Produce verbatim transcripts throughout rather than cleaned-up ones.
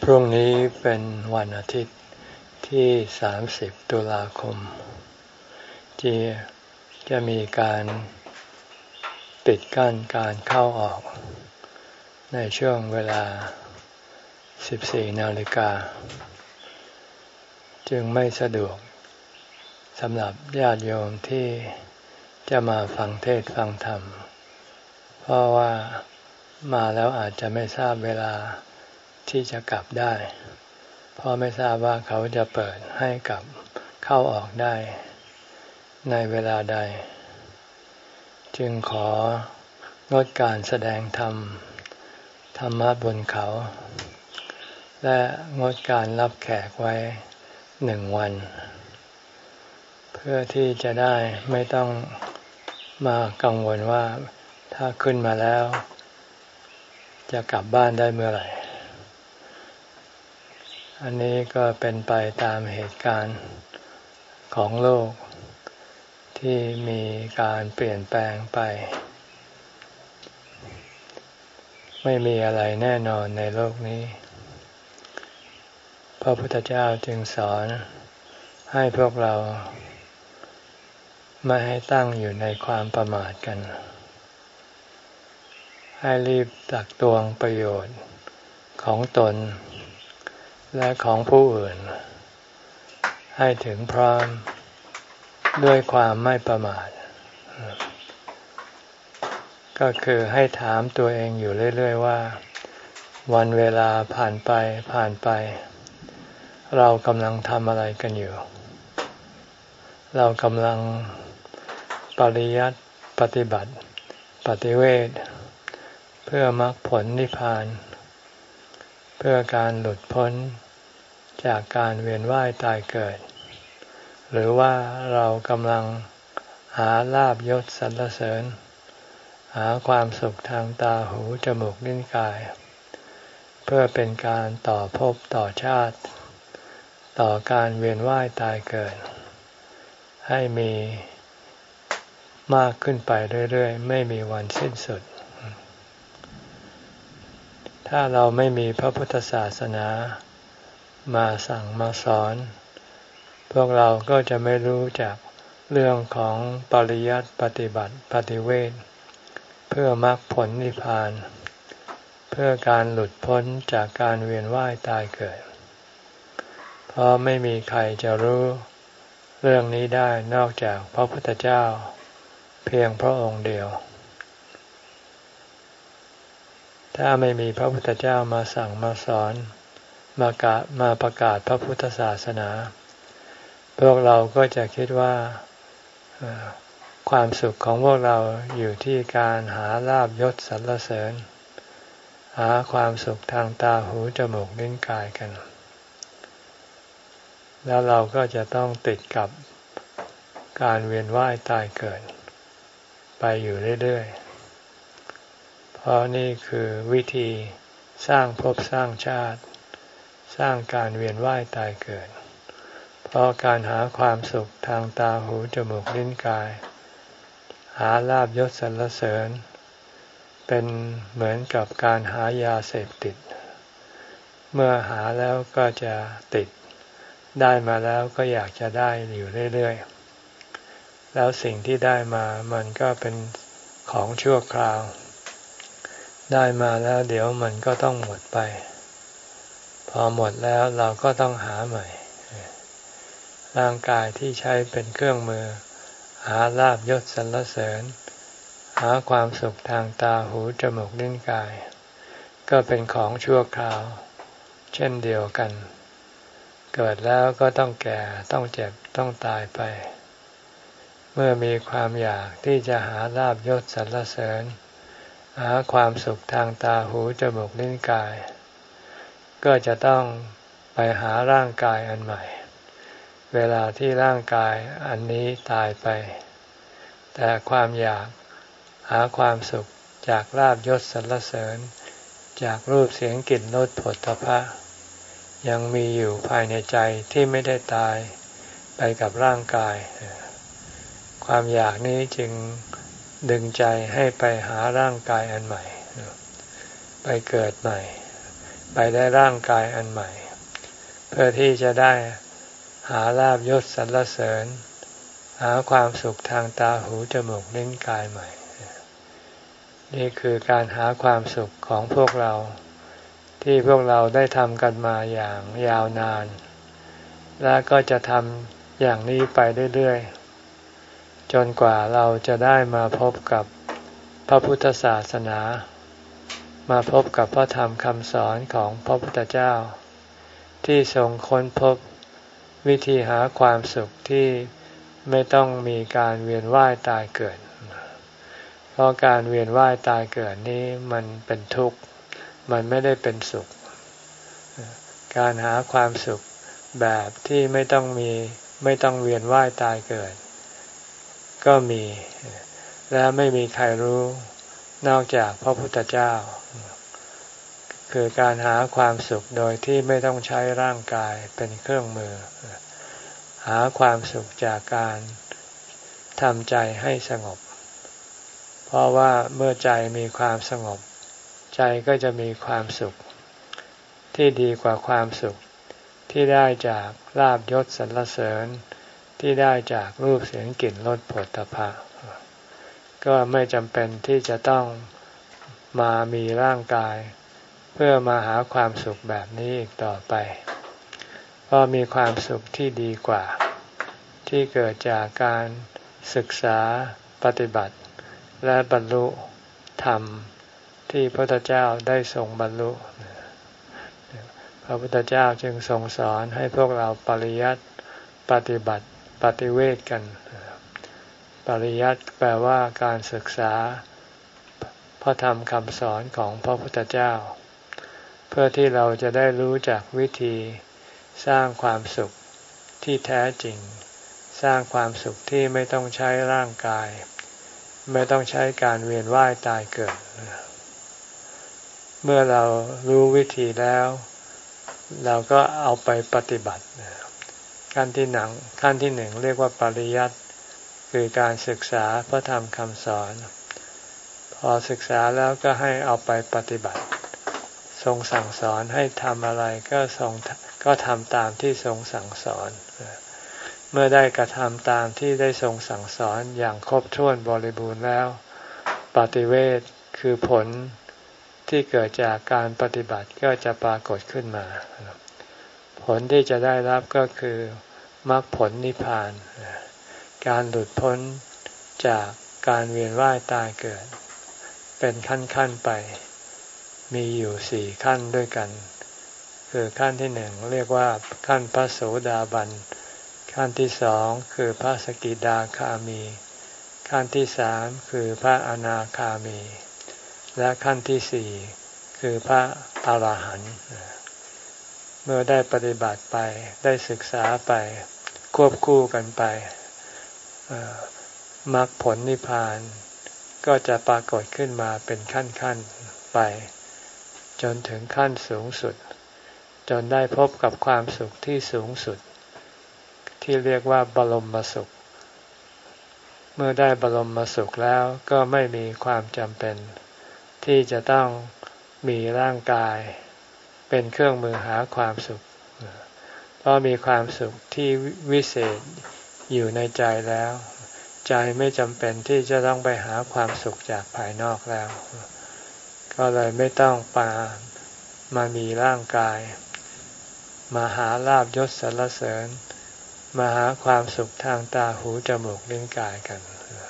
พรุ่งนี้เป็นวันอาทิตย์ที่สามสิบตุลาคมที่จะมีการปิดกั้นการเข้าออกในช่วงเวลาสิบสี่นาฬิกาจึงไม่สะดวกสำหรับญาติโยมที่จะมาฟังเทศน์ฟังธรรมเพราะว่ามาแล้วอาจจะไม่ทราบเวลาที่จะกลับได้เพราะไม่ทราบว่าเขาจะเปิดให้กลับเข้าออกได้ในเวลาใดจึงของดการแสดงธรรมธรรมะบนเขาและงดการรับแขกไว้หนึ่งวันเพื่อที่จะได้ไม่ต้องมากังวลว่าถ้าขึ้นมาแล้วจะกลับบ้านได้เมื่อไหร่อันนี้ก็เป็นไปตามเหตุการณ์ของโลกที่มีการเปลี่ยนแปลงไปไม่มีอะไรแน่นอนในโลกนี้พระพุทธเจ้าจึงสอนให้พวกเราไม่ให้ตั้งอยู่ในความประมาทกันให้รีบตักตวงประโยชน์ของตนและของผู้อื่นให้ถึงพร้อมด้วยความไม่ประมาทก็คือให้ถามตัวเองอยู่เรื่อยๆว่าวันเวลาผ่านไปผ่านไปเรากำลังทำอะไรกันอยู่เรากำลังปริยัติปฏิบัติปฏิเวทเพื่อมรรคผลนิพพานเพื่อการหลุดพ้นจากการเวียนว่ายตายเกิดหรือว่าเรากำลังหาลาภยศสรรเสริญหาความสุขทางตาหูจมูกลิ้นกายเพื่อเป็นการต่อภพต่อชาติต่อการเวียนว่ายตายเกิดให้มีมากขึ้นไปเรื่อยๆไม่มีวันสิ้นสุดถ้าเราไม่มีพระพุทธศาสนามาสั่งมาสอนพวกเราก็จะไม่รู้จักเรื่องของปริยัติปฏิบัติปฏิเวทเพื่อมรรคผลนิพพานเพื่อการหลุดพ้นจากการเวียนว่ายตายเกิดเพราะไม่มีใครจะรู้เรื่องนี้ได้นอกจากพระพุทธเจ้าเพียงพระองค์เดียวถ้าไม่มีพระพุทธเจ้ามาสั่งมาสอนมากะมาประกาศพระพุทธศาสนาพวกเราก็จะคิดว่าความสุขของพวกเราอยู่ที่การหาลาภยศสรรเสริญหาความสุขทางตาหูจมูกลิ้นกายกันแล้วเราก็จะต้องติดกับการเวียนว่ายตายเกิดไปอยู่เรื่อยๆเพราะนี่คือวิธีสร้างภพสร้างชาติสร้างการเวียนว่ายตายเกิดเพราะการหาความสุขทางตาหูจมูกลิ้นกายหาลาภยศสรรเสริญเป็นเหมือนกับการหายาเสพติดเมื่อหาแล้วก็จะติดได้มาแล้วก็อยากจะได้อยู่เรื่อยๆแล้วสิ่งที่ได้มามันก็เป็นของชั่วคราวได้มาแล้วเดี๋ยวมันก็ต้องหมดไปพอหมดแล้วเราก็ต้องหาใหม่ร่างกายที่ใช้เป็นเครื่องมือหาลาภยศสรรเสริญหาความสุขทางตาหูจมูกลิ้นกายก็เป็นของชั่วคราวเช่นเดียวกันเกิดแล้วก็ต้องแก่ต้องเจ็บต้องตายไปเมื่อมีความอยากที่จะหาลาภยศสรรเสริญหาความสุขทางตาหูจมูกลิ้นกายก็จะต้องไปหาร่างกายอันใหม่เวลาที่ร่างกายอันนี้ตายไปแต่ความอยากหาความสุขจากลาภยศสรรเสริญจากรูปเสียงกลิ่นรสโผฏฐัพพะยังมีอยู่ภายในใจที่ไม่ได้ตายไปกับร่างกายความอยากนี้จึงดึงใจให้ไปหาร่างกายอันใหม่ไปเกิดใหม่ไปได้ร่างกายอันใหม่เพื่อที่จะได้หาลาภยศสรรเสริญหาความสุขทางตาหูจมูกลิ้นกายใหม่นี่คือการหาความสุขของพวกเราที่พวกเราได้ทำกันมาอย่างยาวนานและก็จะทำอย่างนี้ไปเรื่อยๆจนกว่าเราจะได้มาพบกับพระพุทธศาสนามาพบกับพระธรรมคำสอนของพระพุทธเจ้าที่ทรงค้นพบวิธีหาความสุขที่ไม่ต้องมีการเวียนว่ายตายเกิดเพราะการเวียนว่ายตายเกิดนี้มันเป็นทุกข์มันไม่ได้เป็นสุขการหาความสุขแบบที่ไม่ต้องมีไม่ต้องเวียนว่ายตายเกิดก็มีและไม่มีใครรู้นอกจากพระพุทธเจ้าคือการหาความสุขโดยที่ไม่ต้องใช้ร่างกายเป็นเครื่องมือหาความสุขจากการทำใจให้สงบเพราะว่าเมื่อใจมีความสงบใจก็จะมีความสุขที่ดีกว่าความสุขที่ได้จากลาภยศสรรเสริญที่ได้จากรูปเสียงกลิ่นรสโผฏฐัพพะก็ไม่จำเป็นที่จะต้องมามีร่างกายเพื่อมาหาความสุขแบบนี้อีกต่อไปเพราะมีความสุขที่ดีกว่าที่เกิดจากการศึกษาปฏิบัติและบรรลุธรรมที่พระพุทธเจ้าได้ทรงบรรลุพระพุทธเจ้าจึงทรงสอนให้พวกเราปริยัติปฏิบัติปฏิเวทกันปริยัติแปลว่าการศึกษาพระธรรมคำสอนของพระพุทธเจ้าเพื่อที่เราจะได้รู้จักวิธีสร้างความสุขที่แท้จริงสร้างความสุขที่ไม่ต้องใช้ร่างกายไม่ต้องใช้การเวียนว่ายตายเกิดเมื่อเรารู้วิธีแล้วเราก็เอาไปปฏิบัติขั้นที่หนังขั้นที่หนึ่งเรียกว่าปริยัติคือการศึกษาพระธรรมคำสอนพอศึกษาแล้วก็ให้เอาไปปฏิบัติทรงสั่งสอนให้ทำอะไรก็ทรงก็ทำตามที่ทรงสั่งสอนเมื่อได้กระทำตามที่ได้ทรงสั่งสอนอย่างครบถ้วนบริบูรณ์แล้วปฏิเวทคือผลที่เกิดจากการปฏิบัติก็จะปรากฏขึ้นมาผลที่จะได้รับก็คือมรรคผลนิพพานการหลุดพ้นจากการเวียนว่ายตายเกิดเป็นขั้นๆไปมีอยู่สี่ขั้นด้วยกันคือขั้นที่หนึ่งเรียกว่าขั้นพระโสดาบันขั้นที่สองคือพระสกิทาคามีขั้นที่สามคือพระอนาคามีและขั้นที่สี่คือพระอรหันต์เมื่อได้ปฏิบัติไปได้ศึกษาไปควบคู่กันไปมรรคผลนิพพานก็จะปรากฏขึ้นมาเป็นขั้นๆไปจนถึงขั้นสูงสุดจนได้พบกับความสุขที่สูงสุดที่เรียกว่าบรมสุขเมื่อได้บรมสุขแล้วก็ไม่มีความจำเป็นที่จะต้องมีร่างกายเป็นเครื่องมือหาความสุขเพราะมีความสุขที่วิเศษอยู่ในใจแล้วใจไม่จำเป็นที่จะต้องไปหาความสุขจากภายนอกแล้วก็เลยไม่ต้องมามามีร่างกายมาหาลาภยศสรรเสริญมาหาความสุขทางตาหูจมูกลิ้นกายกัน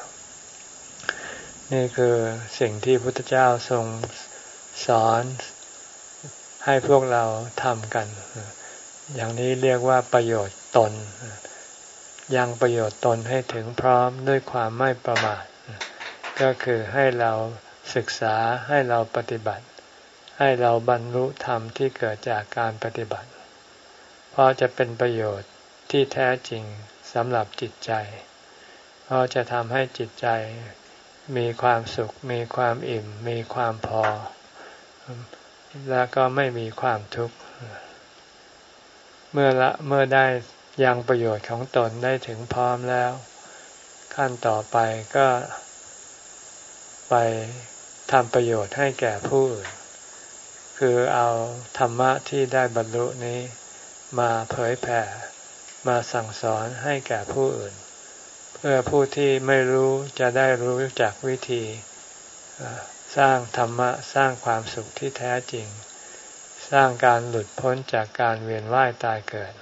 นี่คือสิ่งที่พระพุทธเจ้าทรงสอนให้พวกเราทำกันอย่างนี้เรียกว่าประโยชน์ตนยังประโยชน์ตนให้ถึงพร้อมด้วยความไม่ประมาทก็คือให้เราศึกษาให้เราปฏิบัติให้เราบรรลุธรรมที่เกิดจากการปฏิบัติเพราะจะเป็นประโยชน์ที่แท้จริงสำหรับจิตใจเพราะจะทำให้จิตใจมีความสุขมีความอิ่มมีความพอและก็ไม่มีความทุกข์เมื่อละเมื่อได้ยังประโยชน์ของตนได้ถึงพร้อมแล้วขั้นต่อไปก็ไปทำประโยชน์ให้แก่ผู้อื่นคคือเอาธรรมะที่ได้บรรลุนี้มาเผยแผ่มาสั่งสอนให้แก่ผู้อื่นเพื่อผู้ที่ไม่รู้จะได้รู้จักวิธีสร้างธรรมะสร้างความสุขที่แท้จริงสร้างการหลุดพ้นจากการเวียนว่ายตายเกิด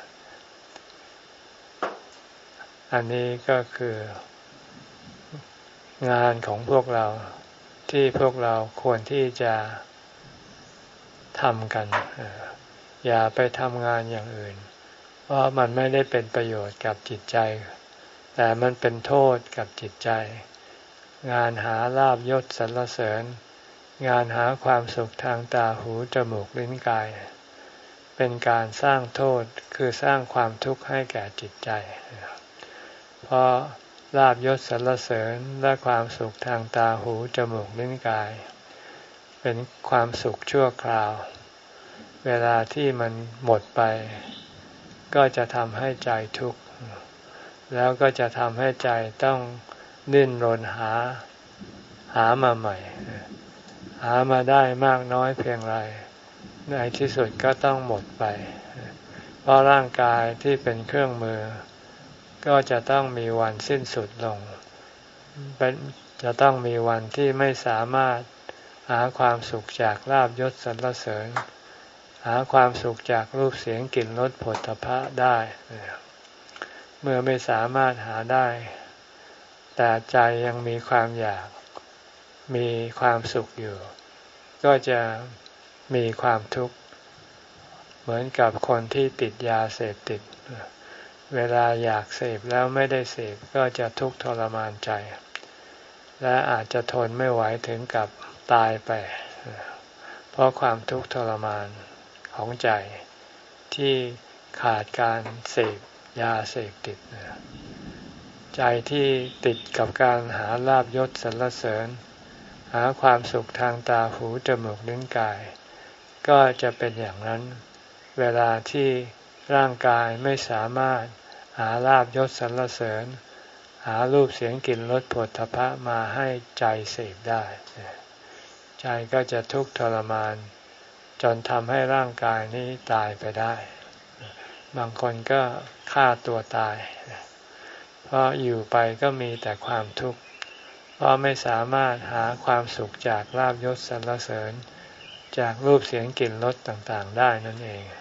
อันนี้ก็คืองานของพวกเราที่พวกเราควรที่จะทำกันอย่าไปทำงานอย่างอื่นเพราะมันไม่ได้เป็นประโยชน์กับจิตใจแต่มันเป็นโทษกับจิตใจงานหาลาภยศสรรเสริญงานหาความสุขทางตาหูจมูกลิ้นกายเป็นการสร้างโทษคือสร้างความทุกข์ให้แก่จิตใจเพราะลาภยศสรรเสริญและความสุขทางตาหูจมูกลิ้นกายเป็นความสุขชั่วคราวเวลาที่มันหมดไปก็จะทำให้ใจทุกข์แล้วก็จะทำให้ใจต้องดิ้นรนหาหามาใหม่หามาได้มากน้อยเพียงไรในที่สุดก็ต้องหมดไปเพราะร่างกายที่เป็นเครื่องมือก็จะต้องมีวันสิ้นสุดลงเป็นจะต้องมีวันที่ไม่สามารถหาความสุขจากลาภยศสรรเสริญหาความสุขจากรูปเสียงกลิ่นรสโผฏฐัพพะได้เมื่อไม่สามารถหาได้แต่ใจยังมีความอยากมีความสุขอยู่ก็จะมีความทุกข์เหมือนกับคนที่ติดยาเสพติดเวลาอยากเสพแล้วไม่ได้เสพก็จะทุกข์ทรมานใจและอาจจะทนไม่ไหวถึงกับตายไปเพราะความทุกข์ทรมานของใจที่ขาดการเสพยาเสพติดใจที่ติดกับการหาลาภยศสรรเสริญหาความสุขทางตาหูจมูกลิ้นกายก็จะเป็นอย่างนั้นเวลาที่ร่างกายไม่สามารถหาลาภยศสรรเสริญหารูปเสียงกลิ่นรสโผฏฐัพพะมาให้ใจเสพได้ใจก็จะทุกข์ทรมานจนทำให้ร่างกายนี้ตายไปได้บางคนก็ฆ่าตัวตายเพราะอยู่ไปก็มีแต่ความทุกข์เพราะไม่สามารถหาความสุขจากลาภยศสรรเสริญจากรูปเสียงกลิ่นรสต่างๆได้นั่นเอง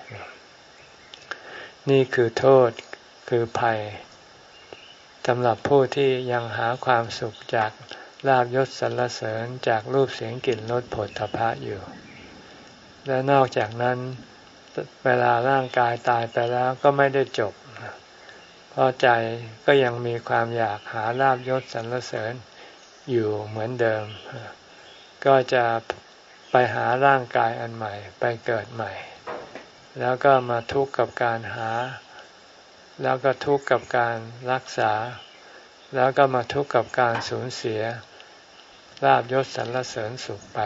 นี่คือโทษคือภัยสำหรับผู้ที่ยังหาความสุขจากลาภยศสรรเสริญจากรูปเสียงกลิ่นรสโผฏฐัพพะอยู่และนอกจากนั้นเวลาร่างกายตายไปแล้วก็ไม่ได้จบเพราะใจก็ยังมีความอยากหาลาภยศสรรเสริญอยู่เหมือนเดิมก็จะไปหาร่างกายอันใหม่ไปเกิดใหม่แล้วก็มาทุกข์กับการหาแล้วก็ทุกข์กับการรักษาแล้วก็มาทุกข์กับการสูญเสียลาภยศสรรเสริญสุขไป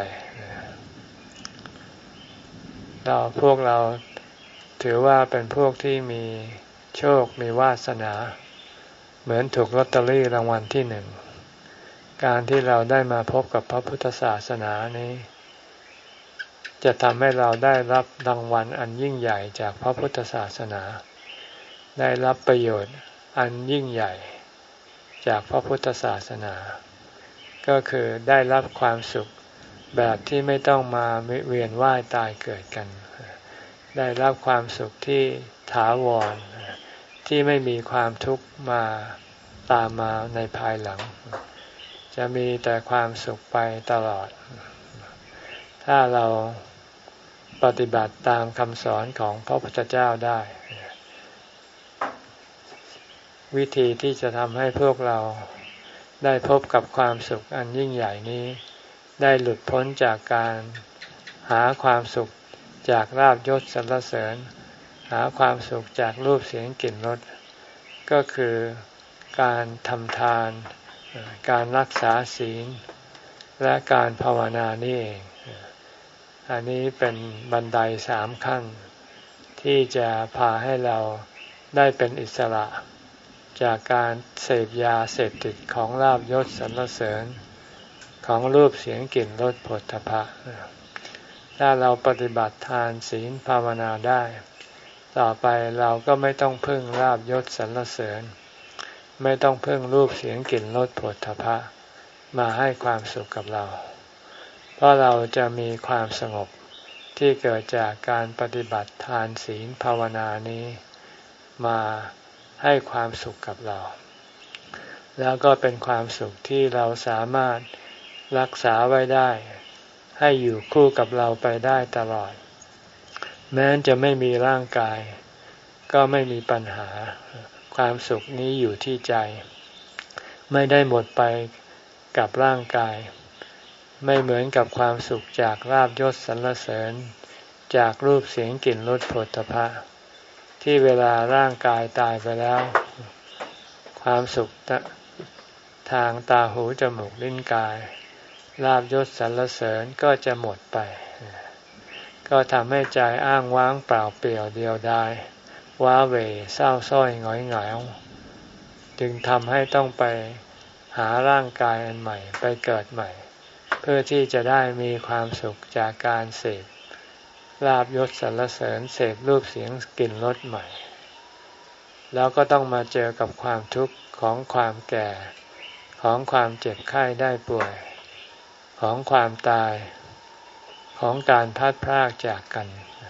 เราพวกเราถือว่าเป็นพวกที่มีโชคมีวาสนาเหมือนถูกลอตเตอรี่รางวัลที่หนึ่งการที่เราได้มาพบกับพระพุทธศาสนานี้จะทำให้เราได้รับรางวัลอันยิ่งใหญ่จากพระพุทธศาสนาได้รับประโยชน์อันยิ่งใหญ่จากพระพุทธศาสนาก็คือได้รับความสุขแบบที่ไม่ต้องมาเวียนว่ายตายเกิดกันได้รับความสุขที่ถาวรที่ไม่มีความทุกข์มาตามมาในภายหลังจะมีแต่ความสุขไปตลอดถ้าเราปฏิบัติตามคำสอนของพระพุทธเจ้าได้วิธีที่จะทำให้พวกเราได้พบกับความสุขอันยิ่งใหญ่นี้ได้หลุดพ้นจากการหาความสุขจากลาภยศสรรเสริญหาความสุขจากรูปเสียงกลิ่นรสก็คือการทำทานการรักษาศีลและการภาวนานี่เองอันนี้เป็นบันไดสามขั้นที่จะพาให้เราได้เป็นอิสระจากการเสพยาเสพติดของลาภยศสรรเสริญของรูปเสียงกลิ่นรสโผฏฐัพพะถ้าเราปฏิบัติทานศีลภาวนาได้ต่อไปเราก็ไม่ต้องพึ่งลาภยศสรรเสริญไม่ต้องพึ่งรูปเสียงกลิ่นรสโผฏฐัพพะมาให้ความสุขกับเราเพราะเราจะมีความสงบที่เกิดจากการปฏิบัติทานศีลภาวนานี้มาให้ความสุขกับเราแล้วก็เป็นความสุขที่เราสามารถรักษาไว้ได้ให้อยู่คู่กับเราไปได้ตลอดแม้จะไม่มีร่างกายก็ไม่มีปัญหาความสุขนี้อยู่ที่ใจไม่ได้หมดไปกับร่างกายไม่เหมือนกับความสุขจากลาภยศสรรเสริญจากรูปเสียงกลิ่นรสโผฏฐัพพะที่เวลาร่างกายตายไปแล้วความสุขทางตาหูจมูกลิ้นกายลาภยศสรรเสริญก็จะหมดไปก็ทำให้ใจอ้างว้างเปล่าเปลี่ยวเดียวดายว้าเหวเศร้าส้อยหงอยเหงาจึงทำให้ต้องไปหาร่างกายอันใหม่ไปเกิดใหม่เพื่อที่จะได้มีความสุขจากการเสพลาภยศสรรเสริญเสพรูปเสียงกลิ่นรสใหม่แล้วก็ต้องมาเจอกับความทุกข์ของความแก่ของความเจ็บไข้ได้ป่วยของความตายของการพลัดพรากจากกัน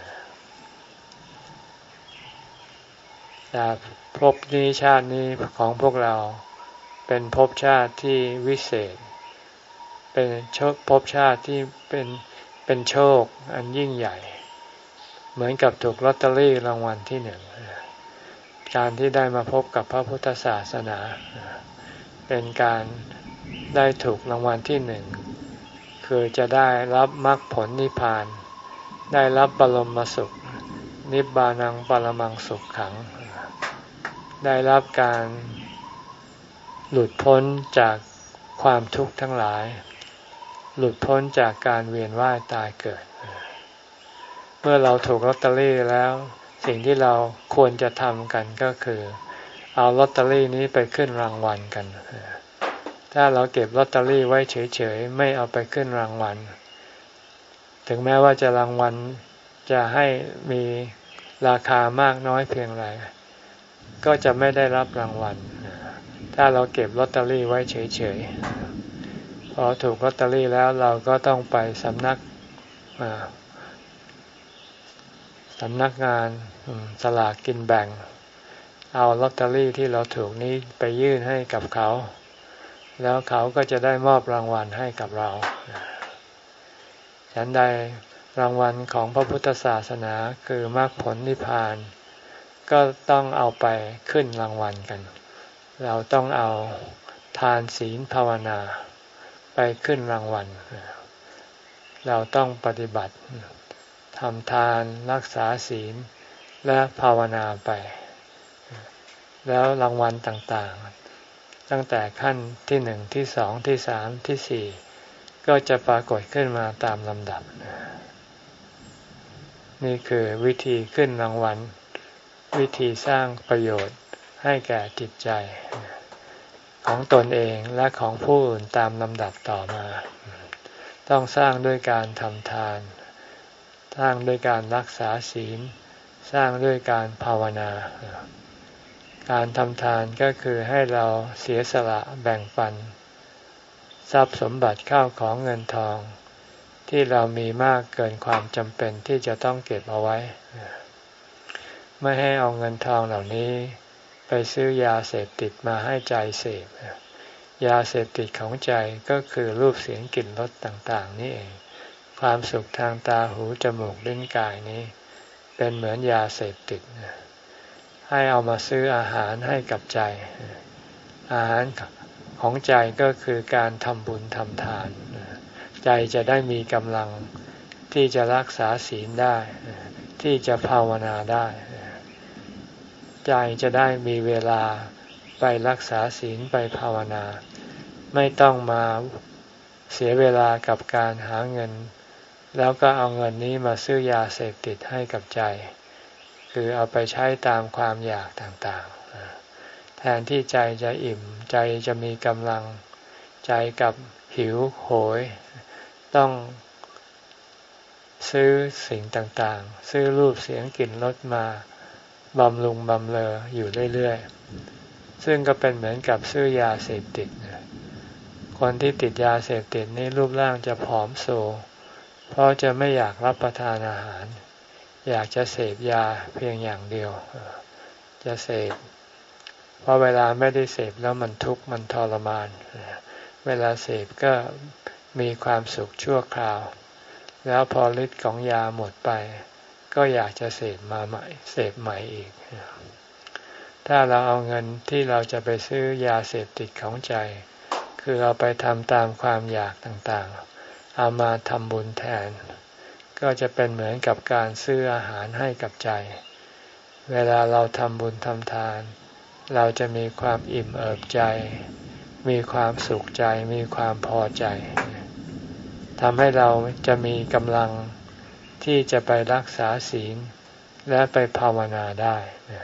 แต่ภพนี้ชาตินี้ของพวกเราเป็นภพชาติที่วิเศษเป็นภพชาติที่เป็นเป็นโชคอันยิ่งใหญ่เหมือนกับถูกลอตเตอรี่รางวัลที่หนึ่งการที่ได้มาพบกับพระพุทธศาสนาเป็นการได้ถูกรางวัลที่หนึ่งคือจะได้รับมรรคผลนิพพานได้รับบรมสุขนิพพานังปรมังสุขขังได้รับการหลุดพ้นจากความทุกข์ทั้งหลายหลุดพ้นจากการเวียนว่ายตายเกิดเมื่อเราถูกลอตเตอรี่แล้วสิ่งที่เราควรจะทำกันก็คือเอาลอตเตอรี่นี้ไปขึ้นรางวัลกันถ้าเราเก็บลอตเตอรี่ไว้เฉยๆไม่เอาไปขึ้นรางวัลถึงแม้ว่าจะรางวัลจะให้มีราคามากน้อยเพียงไรก็จะไม่ได้รับรางวัลถ้าเราเก็บลอตเตอรี่ไว้เฉยๆพอถูกลอตเตอรี่แล้วเราก็ต้องไปสำนักสำนักงานสลากกินแบ่งเอาลอตเตอรี่ที่เราถูกนี้ไปยื่นให้กับเขาแล้วเขาก็จะได้มอบรางวัลให้กับเราฉันใดรางวัลของพระพุทธศาสนาคือมรรคผลนิพพานก็ต้องเอาไปขึ้นรางวัลกันเราต้องเอาทานศีลภาวนาไปขึ้นรางวัลเราต้องปฏิบัติทำทานรักษาศีลและภาวนาไปแล้วรางวัลต่างๆตั้งแต่ขั้นที่หนึ่งที่สองที่สามที่สี่ก็จะปรากฏขึ้นมาตามลำดับนี่คือวิธีขึ้นรางวัลวิธีสร้างประโยชน์ให้แก่จิตใจของตนเองและของผู้อื่นตามลำดับต่อมาต้องสร้างด้วยการทำทานสร้างด้วยการรักษาศีลสร้างด้วยการภาวนาการทำทานก็คือให้เราเสียสละแบ่งปันทรัพย์สมบัติข้าวของเงินทองที่เรามีมากเกินความจำเป็นที่จะต้องเก็บเอาไว้ไม่ให้เอาเงินทองเหล่านี้ไปซื้อยาเสพติดมาให้ใจเสพยาเสพติดของใจก็คือรูปเสียงกลิ่นรสต่างๆนี่เองความสุขทางตาหูจมูกลิ้นกายนี้เป็นเหมือนยาเสพติดให้เอามาซื้ออาหารให้กับใจอาหารของใจก็คือการทำบุญทำทานใจจะได้มีกำลังที่จะรักษาศีลได้ที่จะภาวนาได้ใจจะได้มีเวลาไปรักษาศีลไปภาวนาไม่ต้องมาเสียเวลากับการหาเงินแล้วก็เอาเงินนี้มาซื้อยาเสพติดให้กับใจคือเอาไปใช้ตามความอยากต่างๆแทนที่ใจจะอิ่มใจจะมีกำลังใจกับหิวโหยต้องซื้อสิ่งต่างๆซื้อรูปเสียงกลิ่นรสมาบำรุงบำเรออยู่เรื่อยๆซึ่งก็เป็นเหมือนกับซื้อยาเสพติดคนที่ติดยาเสพติดนี่รูปร่างจะผอมโซเพราะจะไม่อยากรับประทานอาหารอยากจะเสพยาเพียงอย่างเดียวจะเสพเพราะเวลาไม่ได้เสพแล้วมันทุกข์มันทรมานเวลาเสพก็มีความสุขชั่วคราวแล้วพอฤทธิ์ของยาหมดไปก็อยากจะเสพมาใหม่เสพใหม่อีกถ้าเราเอาเงินที่เราจะไปซื้อยาเสพติดของใจคือเราไปทำตามความอยากต่างๆเอามาทำบุญแทนก็จะเป็นเหมือนกับการซื้ออาหารให้กับใจเวลาเราทำบุญทำทานเราจะมีความอิ่มเอิบใจมีความสุขใจมีความพอใจทำให้เราจะมีกำลังที่จะไปรักษาศีลและไปภาวนาได้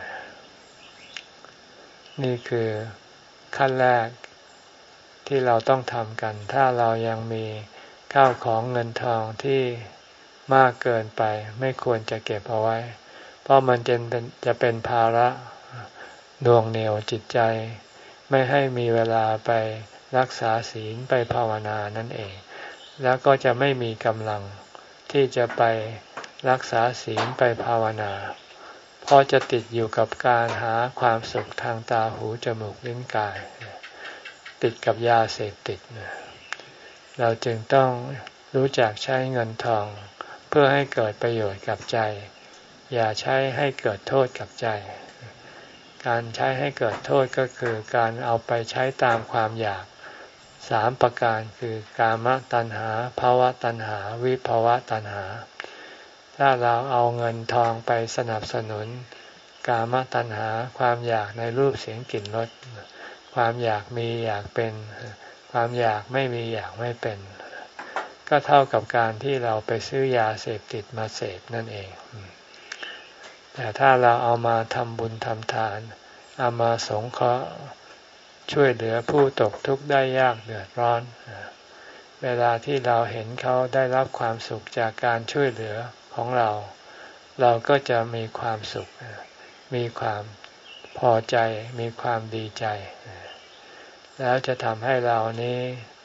นี่คือขั้นแรกที่เราต้องทำกันถ้าเรายังมีข้าวของเงินทองที่มากเกินไปไม่ควรจะเก็บเอาไว้เพราะมันจะเป็นจะเป็นภาระหน่วงเหนี่ยวจิตใจไม่ให้มีเวลาไปรักษาศีลไปภาวนานั่นเองแล้วก็จะไม่มีกำลังที่จะไปรักษาศีลไปภาวนาเพราะจะติดอยู่กับการหาความสุขทางตาหูจมูกลิ้นกายติดกับยาเสพติดเราจึงต้องรู้จักใช้เงินทองเพื่อให้เกิดประโยชน์กับใจอย่าใช้ให้เกิดโทษกับใจการใช้ให้เกิดโทษก็คือการเอาไปใช้ตามความอยากสามประการคือกามตัณหาภวตัณหาวิภวตัณหาถ้าเราเอาเงินทองไปสนับสนุนกามตัณหาความอยากในรูปเสียงกลิ่นรสความอยากมีอยากเป็นความอยากไม่มีอยากไม่เป็นก็เท่ากับการที่เราไปซื้อยาเสพติดมาเสพนั่นเองแต่ถ้าเราเอามาทำบุญทำทานเอามาสงเคราะห์ช่วยเหลือผู้ตกทุกข์ได้ยากเดือดร้อนเวลาที่เราเห็นเขาได้รับความสุขจากการช่วยเหลือของเราเราก็จะมีความสุขมีความพอใจมีความดีใจแล้วจะทำให้เรานี้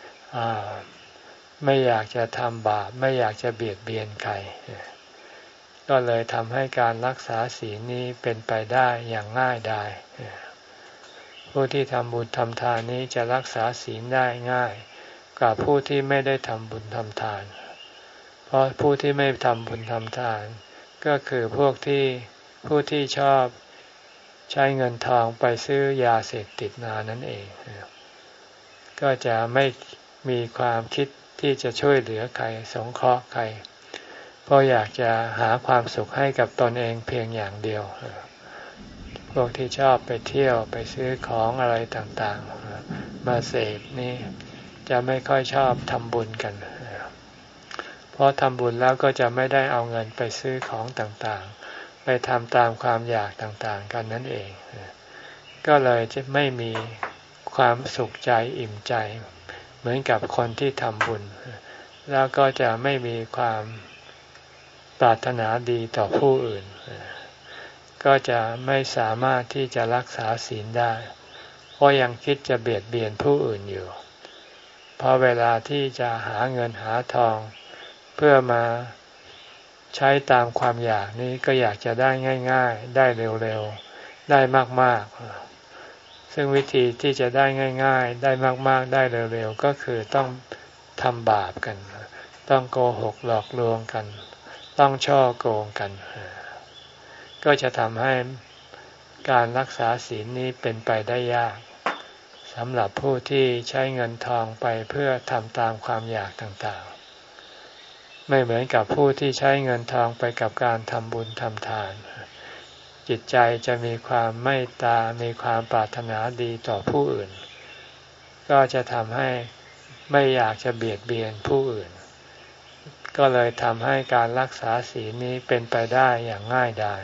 ไม่อยากจะทำบาปไม่อยากจะเบียดเบียนใครก็เลยทำให้การรักษาศีลนี้เป็นไปได้อย่างง่ายดายผู้ที่ทำบุญทำทานนี้จะรักษาศีลได้ง่ายกว่าผู้ที่ไม่ได้ทำบุญทำทานเพราะผู้ที่ไม่ทำบุญทำทานก็คือพวกที่ผู้ที่ชอบใช้เงินทองไปซื้อยาเสพติดมานั่นเองก็จะไม่มีความคิดที่จะช่วยเหลือใครสงเคราะห์ใครเพราะอยากจะหาความสุขให้กับตนเองเพียงอย่างเดียวพวกที่ชอบไปเที่ยวไปซื้อของอะไรต่างๆมาเสพนี่จะไม่ค่อยชอบทำบุญกันเพราะทำบุญแล้วก็จะไม่ได้เอาเงินไปซื้อของต่างๆไปทำตามความอยากต่างๆกันนั่นเองก็เลยจะไม่มีความสุขใจอิ่มใจเหมือนกับคนที่ทำบุญแล้วก็จะไม่มีความปรารถนาดีต่อผู้อื่นก็จะไม่สามารถที่จะรักษาศีลได้เพราะยังคิดจะเบียดเบียนผู้อื่นอยู่พอเวลาที่จะหาเงินหาทองเพื่อมาใช้ตามความอยากนี้ก็อยากจะได้ง่ายๆได้เร็วๆได้มากๆซึ่งวิธีที่จะได้ง่ายๆได้มากๆได้เร็วๆก็คือต้องทำบาปกันต้องโกหกหลอกลวงกันต้องช่อโกงกันก็จะทำให้การรักษาศีลนี้เป็นไปได้ยากสำหรับผู้ที่ใช้เงินทองไปเพื่อทำตามความอยากต่างๆไม่เหมือนกับผู้ที่ใช้เงินทองไปกับการทำบุญทำทานจิตใจจะมีความเมตตามีความปรารถนาดีต่อผู้อื่นก็จะทำให้ไม่อยากจะเบียดเบียนผู้อื่นก็เลยทำให้การรักษาศีลนี้เป็นไปได้อย่างง่ายดาย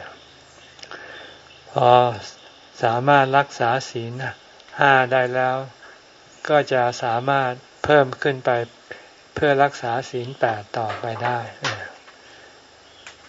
พอสามารถรักษาศีลห้าได้แล้วก็จะสามารถเพิ่มขึ้นไปเพื่อรักษาศีลแปดต่อไปได้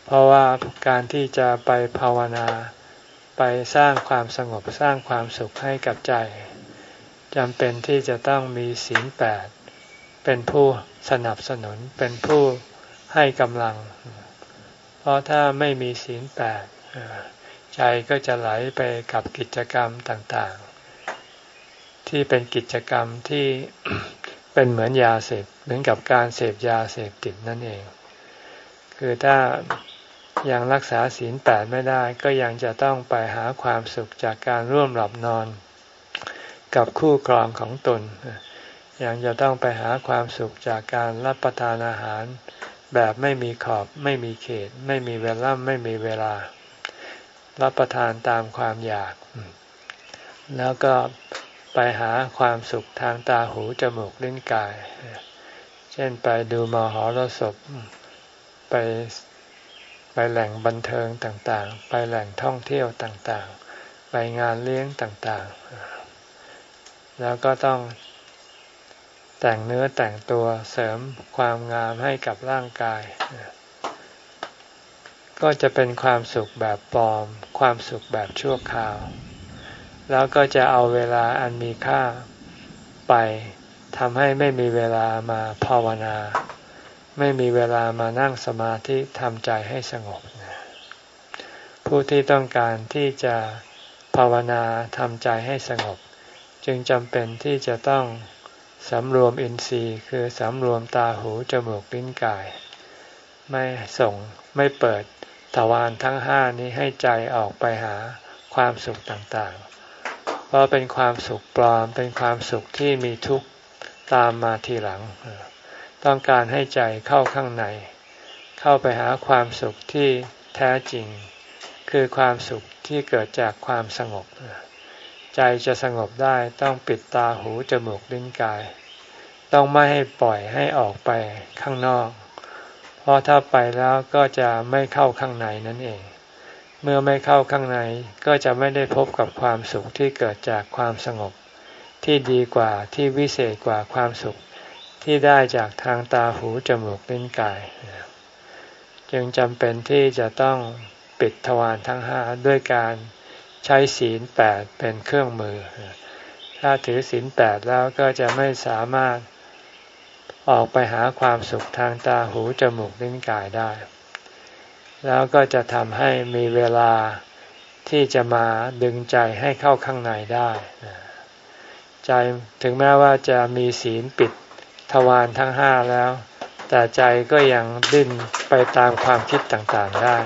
เพราะว่าการที่จะไปภาวนาไปสร้างความสงบสร้างความสุขให้กับใจจำเป็นที่จะต้องมีศีลแปดเป็นผู้สนับสนุนเป็นผู้ให้กำลังเพราะถ้าไม่มีศีลแปดใจก็จะไหลไปกับกิจกรรมต่างๆที่เป็นกิจกรรมที่ เป็นเหมือนยาเสพเหมือนกับการเสพยาเสพติดนั่นเองคือถ้ายังรักษาศีลแปดไม่ได้ก็ยังจะต้องไปหาความสุขจากการร่วมหลับนอนกับคู่ครองของตนยังจะต้องไปหาความสุขจากการรับประทานอาหารแบบไม่มีขอบไม่มีเขตไม่มีเวลาไม่มีเวลารับประทานตามความอยากแล้วก็ไปหาความสุขทางตาหูจมูกลิ้นกายเช่นไปดูมหรสพไปไปแหล่งบันเทิงต่างๆไปแหล่งท่องเที่ยวต่างๆไปงานเลี้ยงต่างๆแล้วก็ต้องแต่งเนื้อแต่งตัวเสริมความงามให้กับร่างกายก็จะเป็นความสุขแบบปลอมความสุขแบบชั่วคราวแล้วก็จะเอาเวลาอันมีค่าไปทำให้ไม่มีเวลามาภาวนาไม่มีเวลามานั่งสมาธิทำใจให้สงบผู้ที่ต้องการที่จะภาวนาทำใจให้สงบจึงจำเป็นที่จะต้องสำรวมอินทรีย์คือสำรวมตาหูจมูกลิ้นกายไม่ส่งไม่เปิดทวารทั้งห้านี้ให้ใจออกไปหาความสุขต่างๆเพราะเป็นความสุขปลอมเป็นความสุขที่มีทุกข์ตามมาทีหลังต้องการให้ใจเข้าข้างในเข้าไปหาความสุขที่แท้จริงคือความสุขที่เกิดจากความสงบใจจะสงบได้ต้องปิดตาหูจมูกลิ้นกายต้องไม่ให้ปล่อยให้ออกไปข้างนอกเพราะถ้าไปแล้วก็จะไม่เข้าข้างในนั่นเองเมื่อไม่เข้าข้างในก็จะไม่ได้พบกับความสุขที่เกิดจากความสงบที่ดีกว่าที่วิเศษกว่าความสุขที่ได้จากทางตาหูจมูกลิ้นกายจึงจำเป็นที่จะต้องปิดทวารทั้งห้าด้วยการใช้ศีลแปดเป็นเครื่องมือถ้าถือศีลแปดแล้วก็จะไม่สามารถออกไปหาความสุขทางตาหูจมูกลิ้นกายได้แล้วก็จะทำให้มีเวลาที่จะมาดึงใจให้เข้าข้างในได้ใจถึงแม้ว่าจะมีศีลปิดทวารทั้งห้าแล้วแต่ใจก็ยังดิ้นไปตามความคิดต่างๆได้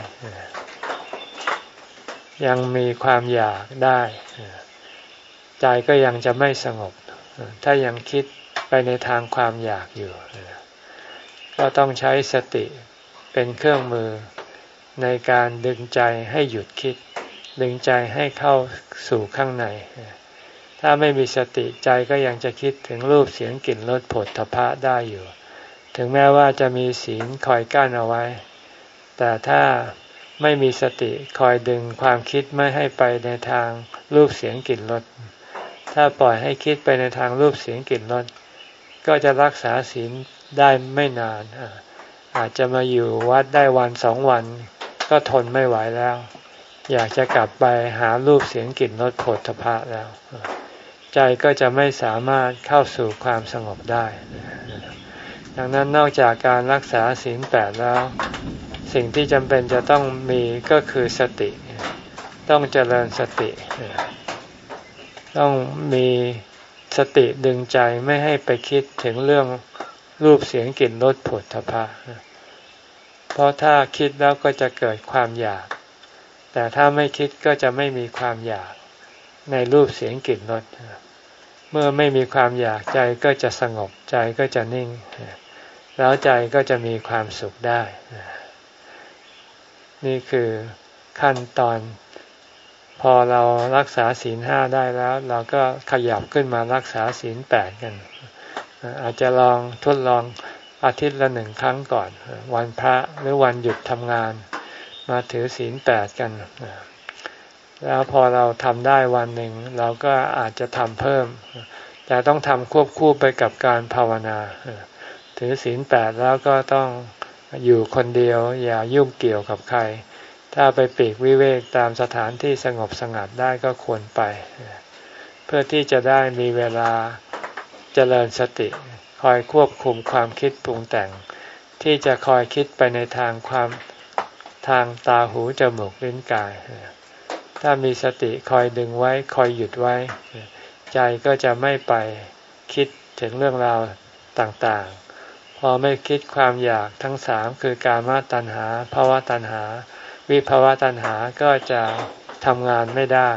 ยังมีความอยากได้ใจก็ยังจะไม่สงบถ้ายังคิดไปในทางความอยากอยู่ก็ต้องใช้สติเป็นเครื่องมือในการดึงใจให้หยุดคิดดึงใจให้เข้าสู่ข้างในถ้าไม่มีสติใจก็ยังจะคิดถึงรูปเสียงกลิ่นรสโผฏฐัพพะได้อยู่ถึงแม้ว่าจะมีศีลคอยกั้นเอาไว้แต่ถ้าไม่มีสติคอยดึงความคิดไม่ให้ไปในทางรูปเสียงกลิ่นรสถ้าปล่อยให้คิดไปในทางรูปเสียงกลิ่นรสก็จะรักษาศีลได้ไม่นานอาจจะมาอยู่วัดได้วันสองวันก็ทนไม่ไหวแล้วอยากจะกลับไปหารูปเสียงกลิ่นรสโผฏฐัพพะแล้วใจก็จะไม่สามารถเข้าสู่ความสงบได้ดังนั้นนอกจากการรักษาศีลแปดแล้วสิ่งที่จำเป็นจะต้องมีก็คือสติต้องเจริญสติต้องมีสติดึงใจไม่ให้ไปคิดถึงเรื่องรูปเสียงกลิ่นรสโผฏฐัพพะเพราะถ้าคิดแล้วก็จะเกิดความอยากแต่ถ้าไม่คิดก็จะไม่มีความอยากในรูปเสียงกลิ่นรสเมื่อไม่มีความอยากใจก็จะสงบใจก็จะนิ่งแล้วใจก็จะมีความสุขได้นี่คือขั้นตอนพอเรารักษาศีลห้าได้แล้วเราก็ขยับขึ้นมารักษาศีลแปดกันอาจจะลองทดลองอาทิตย์ละหนึ่งครั้งก่อนวันพระหรือวันหยุดทำงานมาถือศีลแปดกันแล้วพอเราทำได้วันหนึ่งเราก็อาจจะทำเพิ่มแต่ต้องทำควบคู่ไปกับการภาวนาถือศีลแปดแล้วก็ต้องอยู่คนเดียวอย่ายุ่งเกี่ยวกับใครถ้าไปปลีกวิเวกตามสถานที่สงบสงัดได้ก็ควรไปเพื่อที่จะได้มีเวลาเจริญสติคอยควบคุมความคิดปรุงแต่งที่จะคอยคิดไปในทางความทางตาหูจมูกลิ้นกายถ้ามีสติคอยดึงไว้คอยหยุดไว้ใจก็จะไม่ไปคิดถึงเรื่องราวต่างๆพอไม่คิดความอยากทั้งสามคือกามตัณหาภวตัณหาวิภวตัณหาก็จะทำงานไม่ได้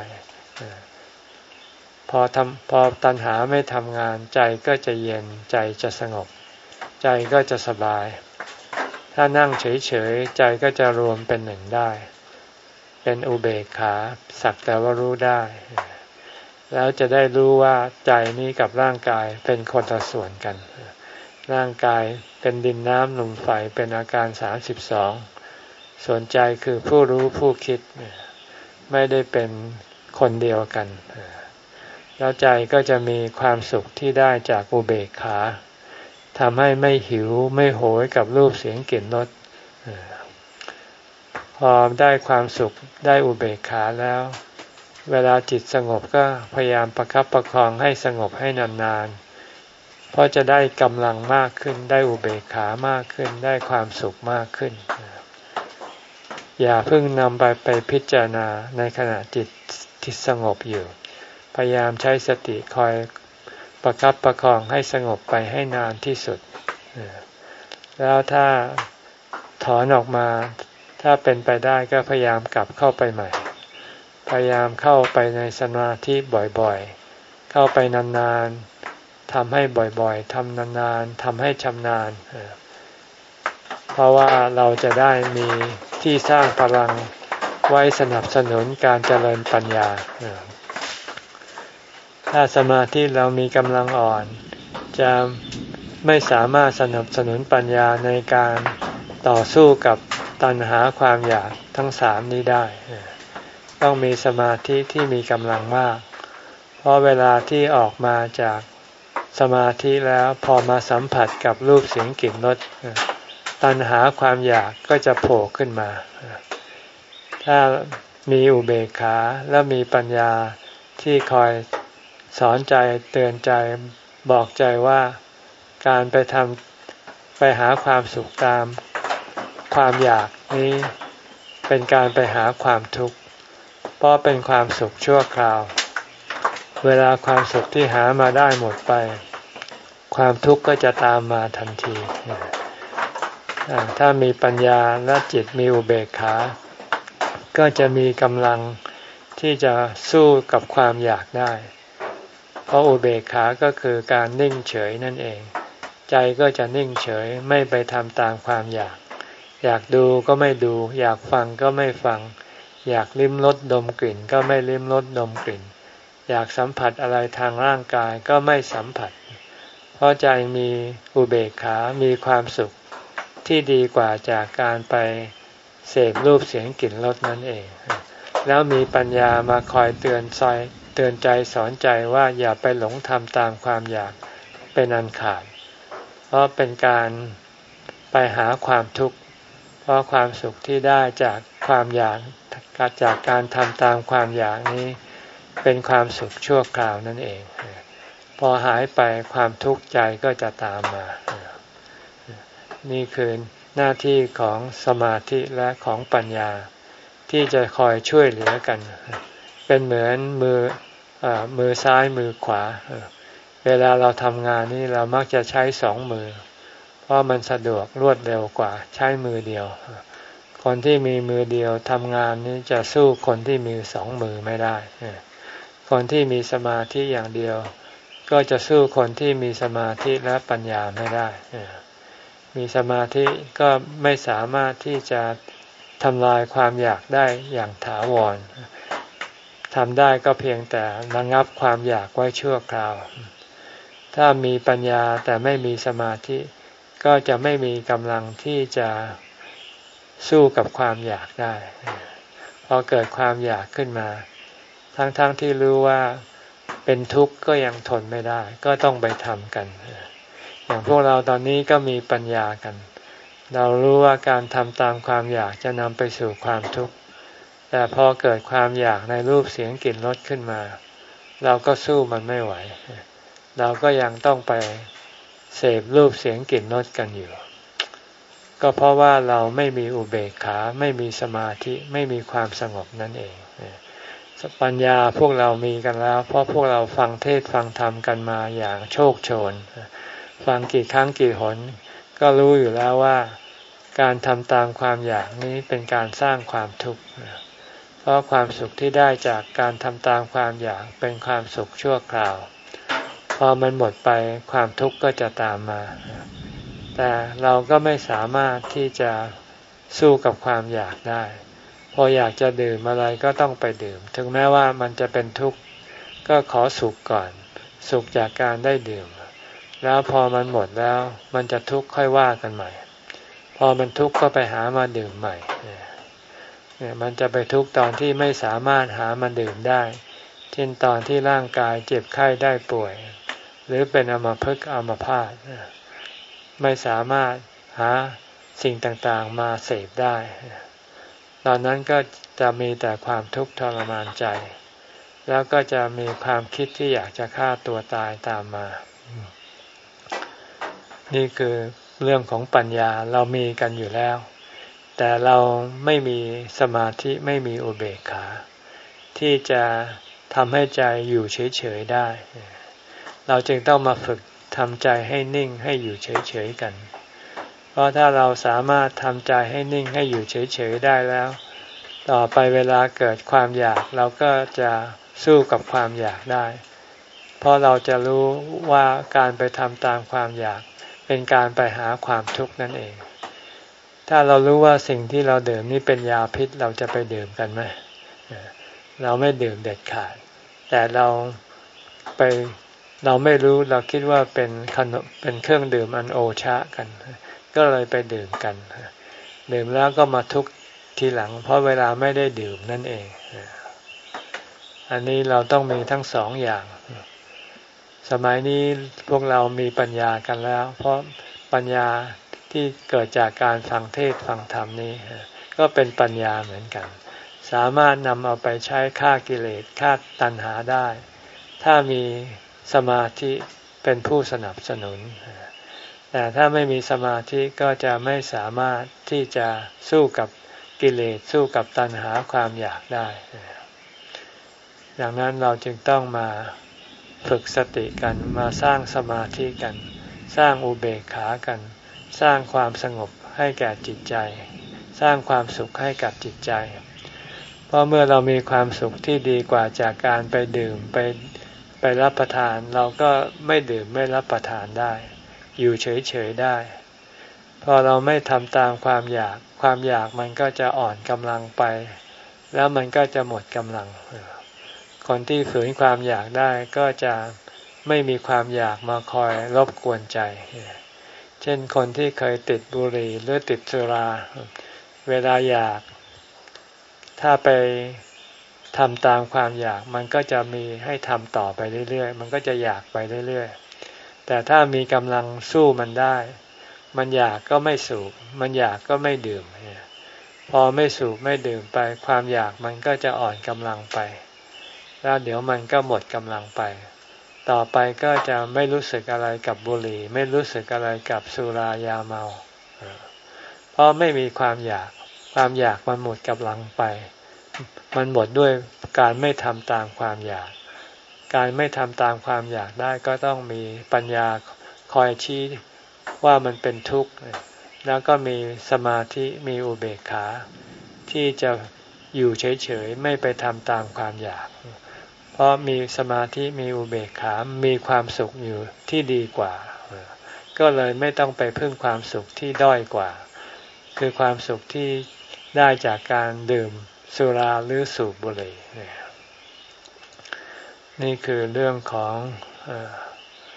พอทำพอตัณหาไม่ทำงานใจก็จะเย็นใจจะสงบใจก็จะสบายถ้านั่งเฉยๆใจก็จะรวมเป็นหนึ่งได้เป็นอุเบกขาสักแต่ว่ารู้ได้แล้วจะได้รู้ว่าใจนี้กับร่างกายเป็นคนละส่วนกันร่างกายเป็นดินน้ำลมไฟเป็นอาการสามสิบสองส่วนใจคือผู้รู้ผู้คิดไม่ได้เป็นคนเดียวกันแล้วใจก็จะมีความสุขที่ได้จากอุเบกขาทำให้ไม่หิวไม่โหยกับรูปเสียงกลิ่นรสพอได้ความสุขได้อุเบกขาแล้วเวลาจิตสงบก็พยายามประคับประคองให้สงบให้นานๆเพราะจะได้กำลังมากขึ้นได้อุเบกขามากขึ้นได้ความสุขมากขึ้นอย่าเพิ่งนำไปไปพิจารณาในขณะจิตที่สงบอยู่พยายามใช้สติคอยประคับประคองให้สงบไปให้นานที่สุดแล้วถ้าถอนออกมาถ้าเป็นไปได้ก็พยายามกลับเข้าไปใหม่พยายามเข้าไปในสมาธิบ่อยๆเข้าไปนานๆทำให้บ่อยๆทำนานๆทำให้ชำนาญเพราะว่าเราจะได้มีที่สร้างพลังไว้สนับสนุนการเจริญปัญญาถ้าสมาธิเรามีกำลังอ่อนจะไม่สามารถสนับสนุนปัญญาในการต่อสู้กับตัณหาความอยากทั้งสามนี้ได้ต้องมีสมาธิที่มีกำลังมากเพราะเวลาที่ออกมาจากสมาธิแล้วพอมาสัมผัสกับรูปเสียงกลิ่นรสตัณหาความอยากก็จะโผล่ขึ้นมาถ้ามีอุเบกขาและมีปัญญาที่คอยสอนใจเตือนใจบอกใจว่าการไปทำไปหาความสุขตามความอยากนี้เป็นการไปหาความทุกข์เพราะเป็นความสุขชั่วคราวเวลาความสุขที่หามาได้หมดไปความทุกข์ก็จะตามมาทันทีถ้ามีปัญญาและจิตมีอุเบกขาก็จะมีกำลังที่จะสู้กับความอยากได้เพราะอุเบกขาก็คือการนิ่งเฉยนั่นเองใจก็จะนิ่งเฉยไม่ไปทำตามความอยากอยากดูก็ไม่ดูอยากฟังก็ไม่ฟังอยากลิ้มรสดมกลิ่นก็ไม่ลิ้มรสดมกลิ่นอยากสัมผัสอะไรทางร่างกายก็ไม่สัมผัสเพราะใจมีอุเบกขามีความสุขที่ดีกว่าจากการไปเสพรูปเสียงกลิ่นรสนั่นเองแล้วมีปัญญามาคอยเตือนใจเตือนใจสอนใจว่าอย่าไปหลงทำตามความอยากเป็นอันขาดเพราะเป็นการไปหาความทุกข์เพราะความสุขที่ได้จากความอยากจากการทำตามความอยากนี้เป็นความสุขชั่วคราวนั่นเองพอหายไปความทุกข์ใจก็จะตามมานี่คือหน้าที่ของสมาธิและของปัญญาที่จะคอยช่วยเหลือกันเป็นเหมือนมือเอ่อมือซ้ายมือขวาเวลาเราทำงานนี่เรามักจะใช้สองมือเพราะมันสะดวกรวดเร็วกว่าใช้มือเดียวคนที่มีมือเดียวทำงานนี่จะสู้คนที่มีสองมือไม่ได้คนที่มีสมาธิอย่างเดียวก็จะสู้คนที่มีสมาธิและปัญญาไม่ได้มีสมาธิก็ไม่สามารถที่จะทำลายความอยากได้อย่างถาวรทำได้ก็เพียงแต่ระงับความอยากไว้ชั่วคราวถ้ามีปัญญาแต่ไม่มีสมาธิก็จะไม่มีกำลังที่จะสู้กับความอยากได้พอเกิดความอยากขึ้นมาทั้งๆ ท, ที่รู้ว่าเป็นทุกข์ก็ยังทนไม่ได้ก็ต้องไปทำกันอย่างพวกเราตอนนี้ก็มีปัญญากันเรารู้ว่าการทำตามความอยากจะนำไปสู่ความทุกข์แต่พอเกิดความอยากในรูปเสียงกลิ่นรสขึ้นมาเราก็สู้มันไม่ไหวเราก็ยังต้องไปเสพรูปเสียงกลิ่นรสกันอยู่ก็เพราะว่าเราไม่มีอุเบกขาไม่มีสมาธิไม่มีความสงบนั่นเองปัญญาพวกเรามีกันแล้วเพราะพวกเราฟังเทศฟังธรรมกันมาอย่างโชคโชนฟังกี่ครั้งกี่หนก็รู้อยู่แล้วว่าการทำตามความอยากนี้เป็นการสร้างความทุกข์เพราะความสุขที่ได้จากการทำตามความอยากเป็นความสุขชั่วคราวพอมันหมดไปความทุกข์ก็จะตามมาแต่เราก็ไม่สามารถที่จะสู้กับความอยากได้พออยากจะดื่มอะไรก็ต้องไปดื่มถึงแม้ว่ามันจะเป็นทุกข์ก็ขอสุขก่อนสุขจากการได้ดื่มแล้วพอมันหมดแล้วมันจะทุกข์ค่อยว่ากันใหม่พอมันทุกข์ก็ไปหามาดื่มใหม่เนี่ยมันจะไปทุกข์ตอนที่ไม่สามารถหามาดื่มได้เช่นตอนที่ร่างกายเจ็บไข้ได้ป่วยหรือเป็นอัมพฤกษ์อัมพาตไม่สามารถหาสิ่งต่างๆมาเสพได้ตอนนั้นก็จะมีแต่ความทุกข์ทรมานใจแล้วก็จะมีความคิดที่อยากจะฆ่าตัวตายตามมานี่คือเรื่องของปัญญาเรามีกันอยู่แล้วแต่เราไม่มีสมาธิไม่มีอุเบกขาที่จะทำให้ใจอยู่เฉยๆได้เราจึงต้องมาฝึกทำใจให้นิ่งให้อยู่เฉยๆกันเพราะถ้าเราสามารถทำใจให้นิ่งให้อยู่เฉยๆได้แล้วต่อไปเวลาเกิดความอยากเราก็จะสู้กับความอยากได้เพราะเราจะรู้ว่าการไปทำตามความอยากเป็นการไปหาความทุกข์นั่นเองถ้าเรารู้ว่าสิ่งที่เราดื่มนี่เป็นยาพิษเราจะไปดื่มกันไหมเราไม่ดื่มเด็ดขาดแต่เราไปเราไม่รู้เราคิดว่าเป็นขนมเป็นเครื่องดื่มอันโอชะกันก็เลยไปดื่มกันดื่มแล้วก็มาทุกข์ทีหลังเพราะเวลาไม่ได้ดื่มนั่นเองอันนี้เราต้องมีทั้งสองอย่างสมัยนี้พวกเรามีปัญญากันแล้วเพราะปัญญาที่เกิดจากการฟังเทศฟังธรรมนี้ก็เป็นปัญญาเหมือนกันสามารถนำเอาไปใช้ฆ่ากิเลสฆ่าตัณหาได้ถ้ามีสมาธิเป็นผู้สนับสนุนแต่ถ้าไม่มีสมาธิก็จะไม่สามารถที่จะสู้กับกิเลสสู้กับตัณหาความอยากได้ดังนั้นเราจึงต้องมาฝึกสติกันมาสร้างสมาธิกันสร้างอุเบกขากันสร้างความสงบให้แก่จิตใจสร้างความสุขให้กับจิตใจเพราะเมื่อเรามีความสุขที่ดีกว่าจากการไปดื่มไปไปรับประทานเราก็ไม่ดื่มไม่รับประทานได้อยู่เฉยๆได้พอเราไม่ทำตามความอยากความอยากมันก็จะอ่อนกำลังไปแล้วมันก็จะหมดกำลังคนที่ฝืนความอยากได้ก็จะไม่มีความอยากมาคอยรบกวนใจเช่นคนที่เคยติดบุหรี่หรือติดสุราเวลาอยากถ้าไปทำตามความอยากมันก็จะมีให้ทำต่อไปเรื่อยๆมันก็จะอยากไปเรื่อยๆแต่ถ้ามีกำลังสู้มันได้มันอยากก็ไม่สูบมันอยากก็ไม่ดื่มพอไม่สูบไม่ดื่มไปความอยากมันก็จะอ่อนกำลังไปแล้วเดี๋ยวมันก็หมดกำลังไปต่อไปก็จะไม่รู้สึกอะไรกับบุหรี่ไม่รู้สึกอะไรกับสุรายาเมาเพราะไม่มีความอยากความอยากมันหมดกำลังไปมันหมดด้วยการไม่ทำตามความอยากการไม่ทำตามความอยากได้ก็ต้องมีปัญญาคอยชี้ว่ามันเป็นทุกข์แล้วก็มีสมาธิมีอุเบกขาที่จะอยู่เฉยๆไม่ไปทำตามความอยากเพราะมีสมาธิมีอุเบกขามีความสุขอยู่ที่ดีกว่าก็เลยไม่ต้องไปพึ่งความสุขที่ด้อยกว่าคือความสุขที่ได้จากการดื่มสุราหรือสูบบุหรี่นี่คือเรื่องของเอ่อ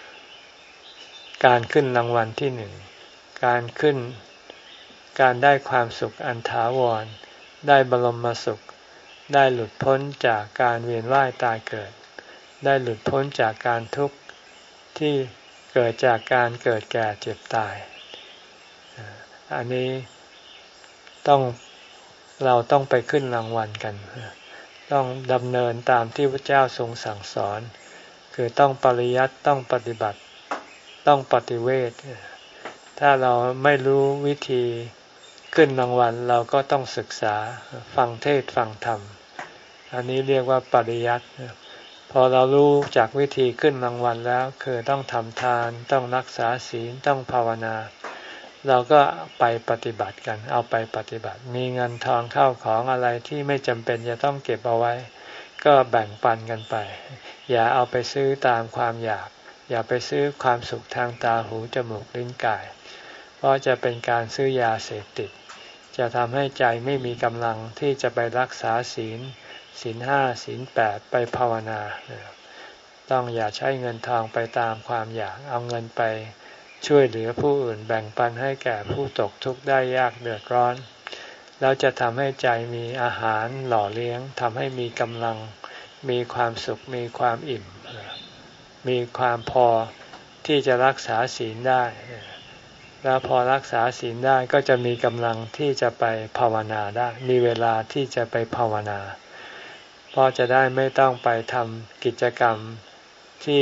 การขึ้นรางวัลที่หนึ่งการขึ้นการได้ความสุขอันถาวรได้บรมสุขได้หลุดพ้นจากการเวียนว่ายตายเกิดได้หลุดพ้นจากการทุกข์ที่เกิดจากการเกิดแก่เจ็บตายอันนี้ต้องเราต้องไปขึ้นรางวัลกันต้องดำเนินตามที่พระเจ้าทรงสั่งสอนคือต้องปริยัติต้องปฏิบัติต้องปฏิเวทถ้าเราไม่รู้วิธีขึ้นรางวัลเราก็ต้องศึกษาฟังเทศน์ฟังธรรมอันนี้เรียกว่าปริยัติพอเรารู้จากวิธีขึ้นรางวัลแล้วคือต้องทำทานต้องรักษาศีลต้องภาวนาเราก็ไปปฏิบัติกันเอาไปปฏิบัติมีเงินทองเข้าของอะไรที่ไม่จำเป็นจะต้องเก็บเอาไว้ก็แบ่งปันกันไปอย่าเอาไปซื้อตามความอยากอย่าไปซื้อความสุขทางตาหูจมูกลิ้นกายเพราะจะเป็นการซื้อยาเสพติดจะทำให้ใจไม่มีกำลังที่จะไปรักษาศีลศีลห้าศีลแปดไปภาวนาต้องอย่าใช้เงินทองไปตามความอยากเอาเงินไปช่วยเหลือผู้อื่นแบ่งปันให้แก่ผู้ตกทุกข์ได้ยากเดือดร้อนแล้วจะทำให้ใจมีอาหารหล่อเลี้ยงทำให้มีกำลังมีความสุขมีความอิ่มมีความพอที่จะรักษาศีลได้แล้วพอรักษาศีลได้ก็จะมีกำลังที่จะไปภาวนาได้มีเวลาที่จะไปภาวนาเพราะจะได้ไม่ต้องไปทำกิจกรรมที่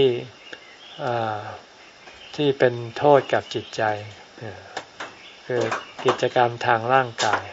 ที่เป็นโทษกับจิตใจคือกิจกรรมทางร่างกาย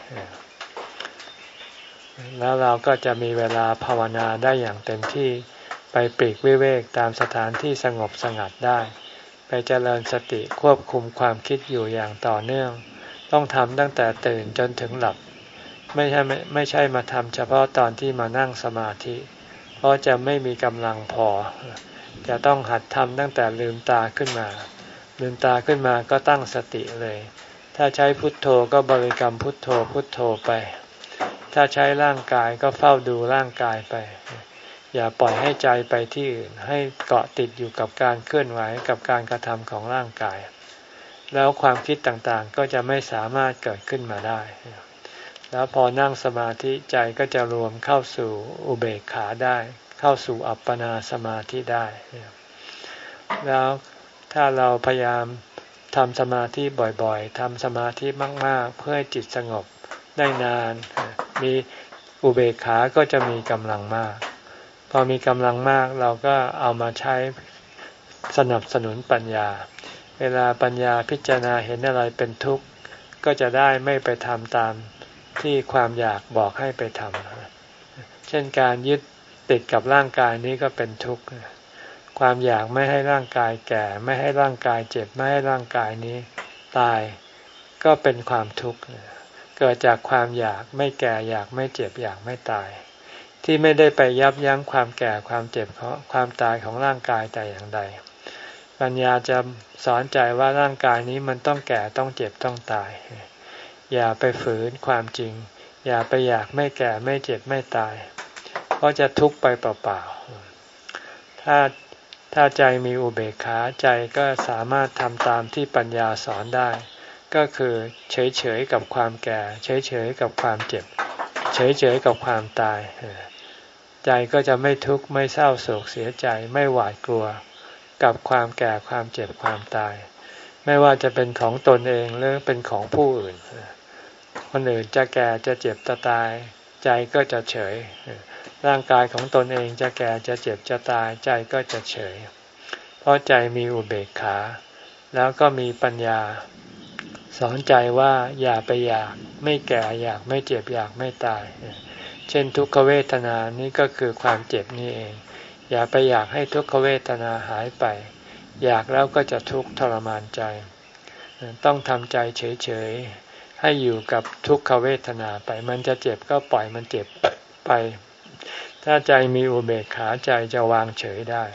แล้วเราก็จะมีเวลาภาวนาได้อย่างเต็มที่ไปปลีกวิเวกตามสถานที่สงบสงัดได้ไปเจริญสติควบคุมความคิดอยู่อย่างต่อเนื่องต้องทำตั้งแต่ตื่นจนถึงหลับไม่ใช่ไม่ไม่ใช่มาทำเฉพาะตอนที่มานั่งสมาธิเพราะจะไม่มีกำลังพอจะต้องหัดทำตั้งแต่ลืมตาขึ้นมาลืมตาขึ้นมาก็ตั้งสติเลยถ้าใช้พุทโธก็บริกรรมพุทโธพุทโธไปถ้าใช้ร่างกายก็เฝ้าดูร่างกายไปอย่าปล่อยให้ใจไปที่อื่นให้เกาะติดอยู่กับการเคลื่อนไหวกับการกระทำของร่างกายแล้วความคิดต่างๆก็จะไม่สามารถเกิดขึ้นมาได้แล้วพอนั่งสมาธิใจก็จะรวมเข้าสู่อุเบกขาได้เข้าสู่อัปปนาสมาธิได้แล้วถ้าเราพยายามทำสมาธิบ่อยๆทำสมาธิมากๆเพื่อให้จิตสงบได้นานมีอุเบกขาก็จะมีกำลังมากพอมีกำลังมากเราก็เอามาใช้สนับสนุนปัญญาเวลาปัญญาพิจารณาเห็นอะไรเป็นทุกข์ก็จะได้ไม่ไปทำตามที่ความอยากบอกให้ไปทำเช่นการยึดติดกับร่างกายนี้ก็เป็นทุกข์ความอยากไม่ให้ร่างกายแก่ไม่ให้ร่างกายเจ็บไม่ให้ร่างกายนี้ตายก็เป็นความทุกข์เกิดจากความอยากไม่แก่อยากไม่เจ็บอยากไม่ตายที่ไม่ได้ไปยับยั้งความแก่ความเจ็บความตายของร่างกายแต่อย่างใดปัญญาจะสอนใจว่าร่างกายนี้มันต้องแก่ต้องเจ็บต้องตายอย่าไปฝืนความจริงอย่าไปอยากไม่แก่ไม่เจ็บไม่ตายเพราะจะทุกข์ไปเปล่าๆถ้าถ้าใจมีอุเบกขาใจก็สามารถทำตามที่ปัญญาสอนได้ก็คือเฉยๆกับความแก่เฉยๆกับความเจ็บเฉยๆกับความตายใจก็จะไม่ทุกข์ไม่เศร้าโศกเสียใจไม่หวาดกลัวกับความแก่ความเจ็บความตายไม่ว่าจะเป็นของตนเองหรือเป็นของผู้อื่นคนอื่นจะแก่จะเจ็บจะตายใจก็จะเฉยร่างกายของตนเองจะแก่จะเจ็บจะตายใจก็จะเฉยเพราะใจมีอุเบกขาแล้วก็มีปัญญาสอนใจว่าอย่าไปอยากไม่แก่อยากไม่เจ็บอยากไม่ตายเช่นทุกขเวทนานี้ก็คือความเจ็บนี่เองอย่าไปอยากให้ทุกขเวทนาหายไปอยากแล้วก็จะทุกข์ทรมานใจต้องทำใจเฉยๆให้อยู่กับทุกขเวทนาไปมันจะเจ็บก็ปล่อยมันเจ็บไปถ้าใจมีอุเบกขาใจจะวางเฉยได้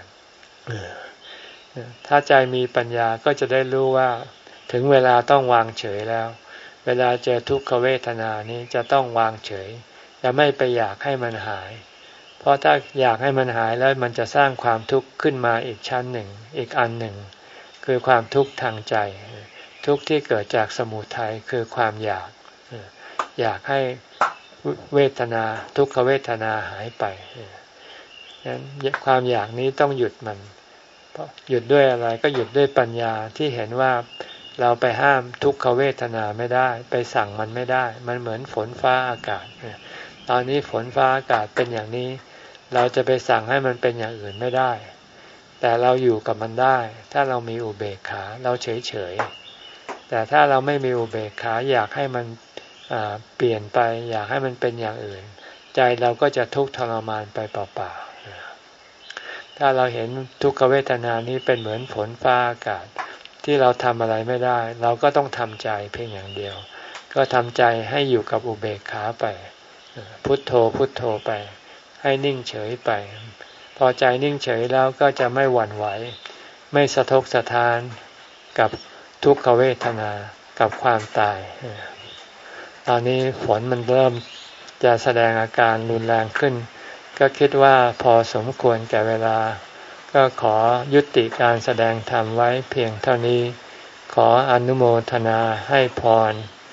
ถ้าใจมีปัญญาก็จะได้รู้ว่าถึงเวลาต้องวางเฉยแล้วเวลาเจอทุกขเวทนานี้จะต้องวางเฉยจะไม่ไปอยากให้มันหายเพราะถ้าอยากให้มันหายแล้วมันจะสร้างความทุกข์ขึ้นมาอีกชั้นหนึ่งอีกอันหนึ่งคือความทุกข์ทางใจทุกข์ที่เกิดจากสมุทัยคือความอยากอยากให้เวทนาทุกขเวทนาหายไปนั้นความอยากนี้ต้องหยุดมันหยุดด้วยอะไรก็หยุดด้วยปัญญาที่เห็นว่าเราไปห้ามทุกขเวทนาไม่ได้ไปสั่งมันไม่ได้มันเหมือนฝนฟ้าอากาศตอนนี้ฝนฟ้าอากาศเป็นอย่างนี้เราจะไปสั่งให้มันเป็นอย่างอื่นไม่ได้แต่เราอยู่กับมันได้ถ้าเรามีอุเบกขาเราเฉยเฉยแต่ถ้าเราไม่มีอุเบกขาอยากให้มันเปลี่ยนไปอยากให้มันเป็นอย่างอื่นใจเราก็จะทุกข์ทรมานไปเปล่าๆถ้าเราเห็นทุกขเวทนานี้เป็นเหมือนฝนฟ้าอากาศที่เราทำอะไรไม่ได้เราก็ต้องทำใจเพียงอย่างเดียวก็ทำใจให้อยู่กับอุเบกขาไปพุทโธพุทโธไปให้นิ่งเฉยไปพอใจนิ่งเฉยแล้วก็จะไม่หวั่นไหวไม่สะทกสะท้านกับทุกขเวทนากับความตายตอนนี้ฝนมันเริ่มจะแสดงอาการรุนแรงขึ้นก็คิดว่าพอสมควรแก่เวลาก็ขอยุติการแสดงธรรมไว้เพียงเท่านี้ขออนุโมทนาให้พร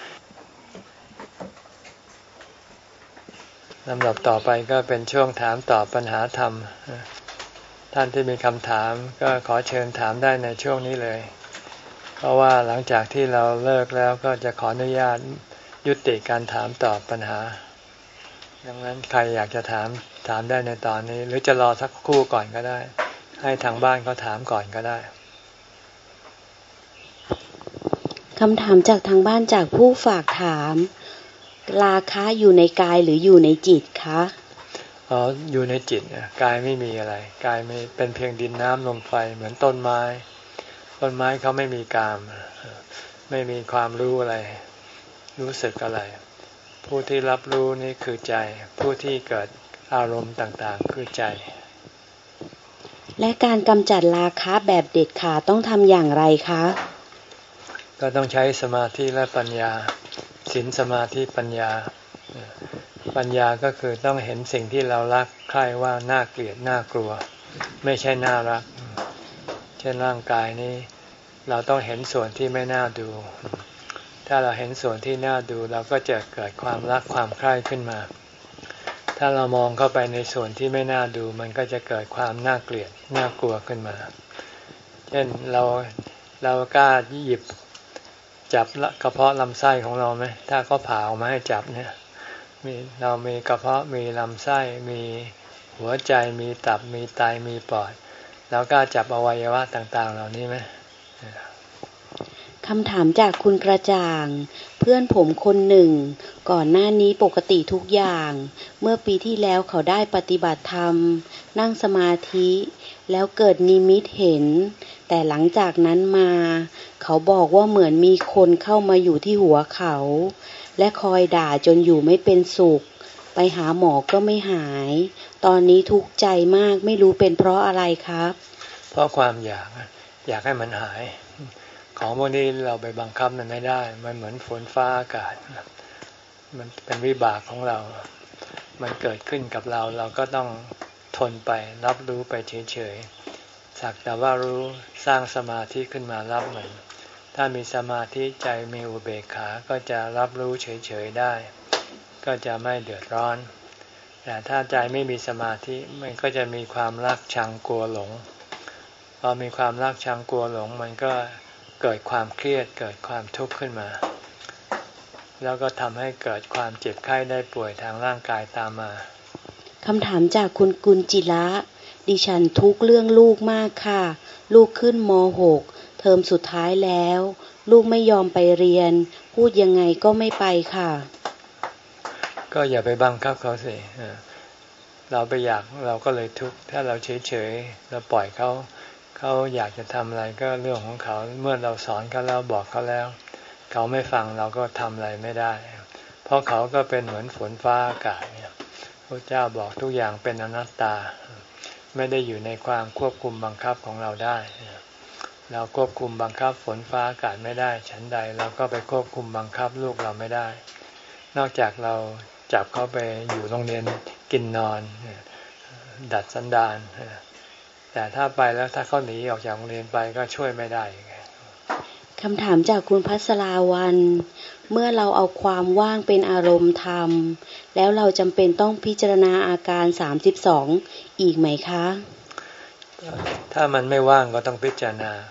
ลำดับต่อไปก็เป็นช่วงถามตอบปัญหาธรรมท่านที่มีคำถามก็ขอเชิญถามได้ในช่วงนี้เลยเพราะว่าหลังจากที่เราเลิกแล้วก็จะขออนุญาตยุติการถามตอบปัญหาดังนั้นใครอยากจะถามถามได้ในตอนนี้หรือจะรอสักครู่ก่อนก็ได้ให้ทางบ้านเขาถามก่อนก็ได้คำถามจากทางบ้านจากผู้ฝากถามราคะอยู่ในกายหรืออยู่ในจิตคะอ๋ออยู่ในจิตกายไม่มีอะไรกายไม่เป็นเพียงดินน้ำลมไฟเหมือนต้นไม้ต้นไม้เขาไม่มีกามไม่มีความรู้อะไรรู้สึกอะไรผู้ที่รับรู้นี่คือใจผู้ที่เกิดอารมณ์ต่างๆคือใจและการกำจัดราคะแบบเด็ดขาดต้องทำอย่างไรคะก็ต้องใช้สมาธิและปัญญาศีลสมาธิปัญญาปัญญาก็คือต้องเห็นสิ่งที่เรารักใคร่ว่าน่าเกลียดน่ากลัวไม่ใช่น่ารักเช่นร่างกายนี้เราต้องเห็นส่วนที่ไม่น่าดูถ้าเราเห็นส่วนที่น่าดูเราก็จะเกิดความรักความใคร่ขึ้นมาถ้าเรามองเข้าไปในส่วนที่ไม่น่าดูมันก็จะเกิดความน่าเกลียดน่ากลัวขึ้นมาเช่นเราเรากล้าหยิบจับกระเพาะลำไส้ของเราไหมถ้าเขาผ่าออกมาให้จับเนี่ยมีเรามีกระเพาะมีลำไส้มีหัวใจมีตับมีไตมีปอดเรากล้าจับอวัยวะต่างๆเหล่านี้ไหมคำถามจากคุณกระจ่างเพื่อนผมคนหนึ่งก่อนหน้านี้ปกติทุกอย่างเมื่อปีที่แล้วเขาได้ปฏิบัติธรรมนั่งสมาธิแล้วเกิดนิมิตเห็นแต่หลังจากนั้นมาเขาบอกว่าเหมือนมีคนเข้ามาอยู่ที่หัวเขาและคอยด่าจนอยู่ไม่เป็นสุขไปหาหมอก็ไม่หายตอนนี้ทุกข์ใจมากไม่รู้เป็นเพราะอะไรครับเพราะความอยากอยากให้มันหายของพวกนี้เราไปบังคับมันไม่ได้มันเหมือนฝนฟ้าอากาศมันเป็นวิบากของเรามันเกิดขึ้นกับเราเราก็ต้องทนไปรับรู้ไปเฉยๆสักแต่ว่ารู้สร้างสมาธิขึ้นมารับมันถ้ามีสมาธิใจมีอุเบกขาก็จะรับรู้เฉยๆได้ก็จะไม่เดือดร้อนแต่ถ้าใจไม่มีสมาธิมันก็จะมีความรักชังกลัวหลงพอมีความรักชังกลัวหลงมันก็เกิดความเครียดเกิดความทุกข์ขึ้นมาแล้วก็ทำให้เกิดความเจ็บไข้ได้ป่วยทางร่างกายตามมาคำถามจากคุณกุลจิระดิฉันทุกข์เรื่องลูกมากค่ะลูกขึ้นม หก เทอมสุดท้ายแล้วลูกไม่ยอมไปเรียนพูดยังไงก็ไม่ไปค่ะก็อย่าไปบังคับเขาสิเราไปอยากเราก็เลยทุกข์ถ้าเราเฉยๆเราปล่อยเขาเขาอยากจะทำอะไรก็เรื่องของเขาเมื่อเราสอนเขาแล้วบอกเขาแล้วเขาไม่ฟังเราก็ทำอะไรไม่ได้เพราะเขาก็เป็นเหมือนฝนฟ้าอากาศเนี่ยพระเจ้าบอกทุกอย่างเป็นอนัตตาไม่ได้อยู่ในความควบคุมบังคับของเราได้เราควบคุมบังคับฝนฟ้าอากาศไม่ได้ฉันใดเราก็ไปควบคุมบังคับลูกเราไม่ได้นอกจากเราจับเขาไปอยู่โรงเรียนกินนอนดัดสันดานแต่ถ้าไปแล้วถ้าเขาหนีออกจากโรงเรียนไปก็ช่วยไม่ได้คำถามจากคุณพัสราวันเมื่อเราเอาความว่างเป็นอารมณ์ธรรมแล้วเราจำเป็นต้องพิจารณาอาการสามสิบสองอีกไหมคะถ้ามันไม่ว่างก็ต้องพิจารณา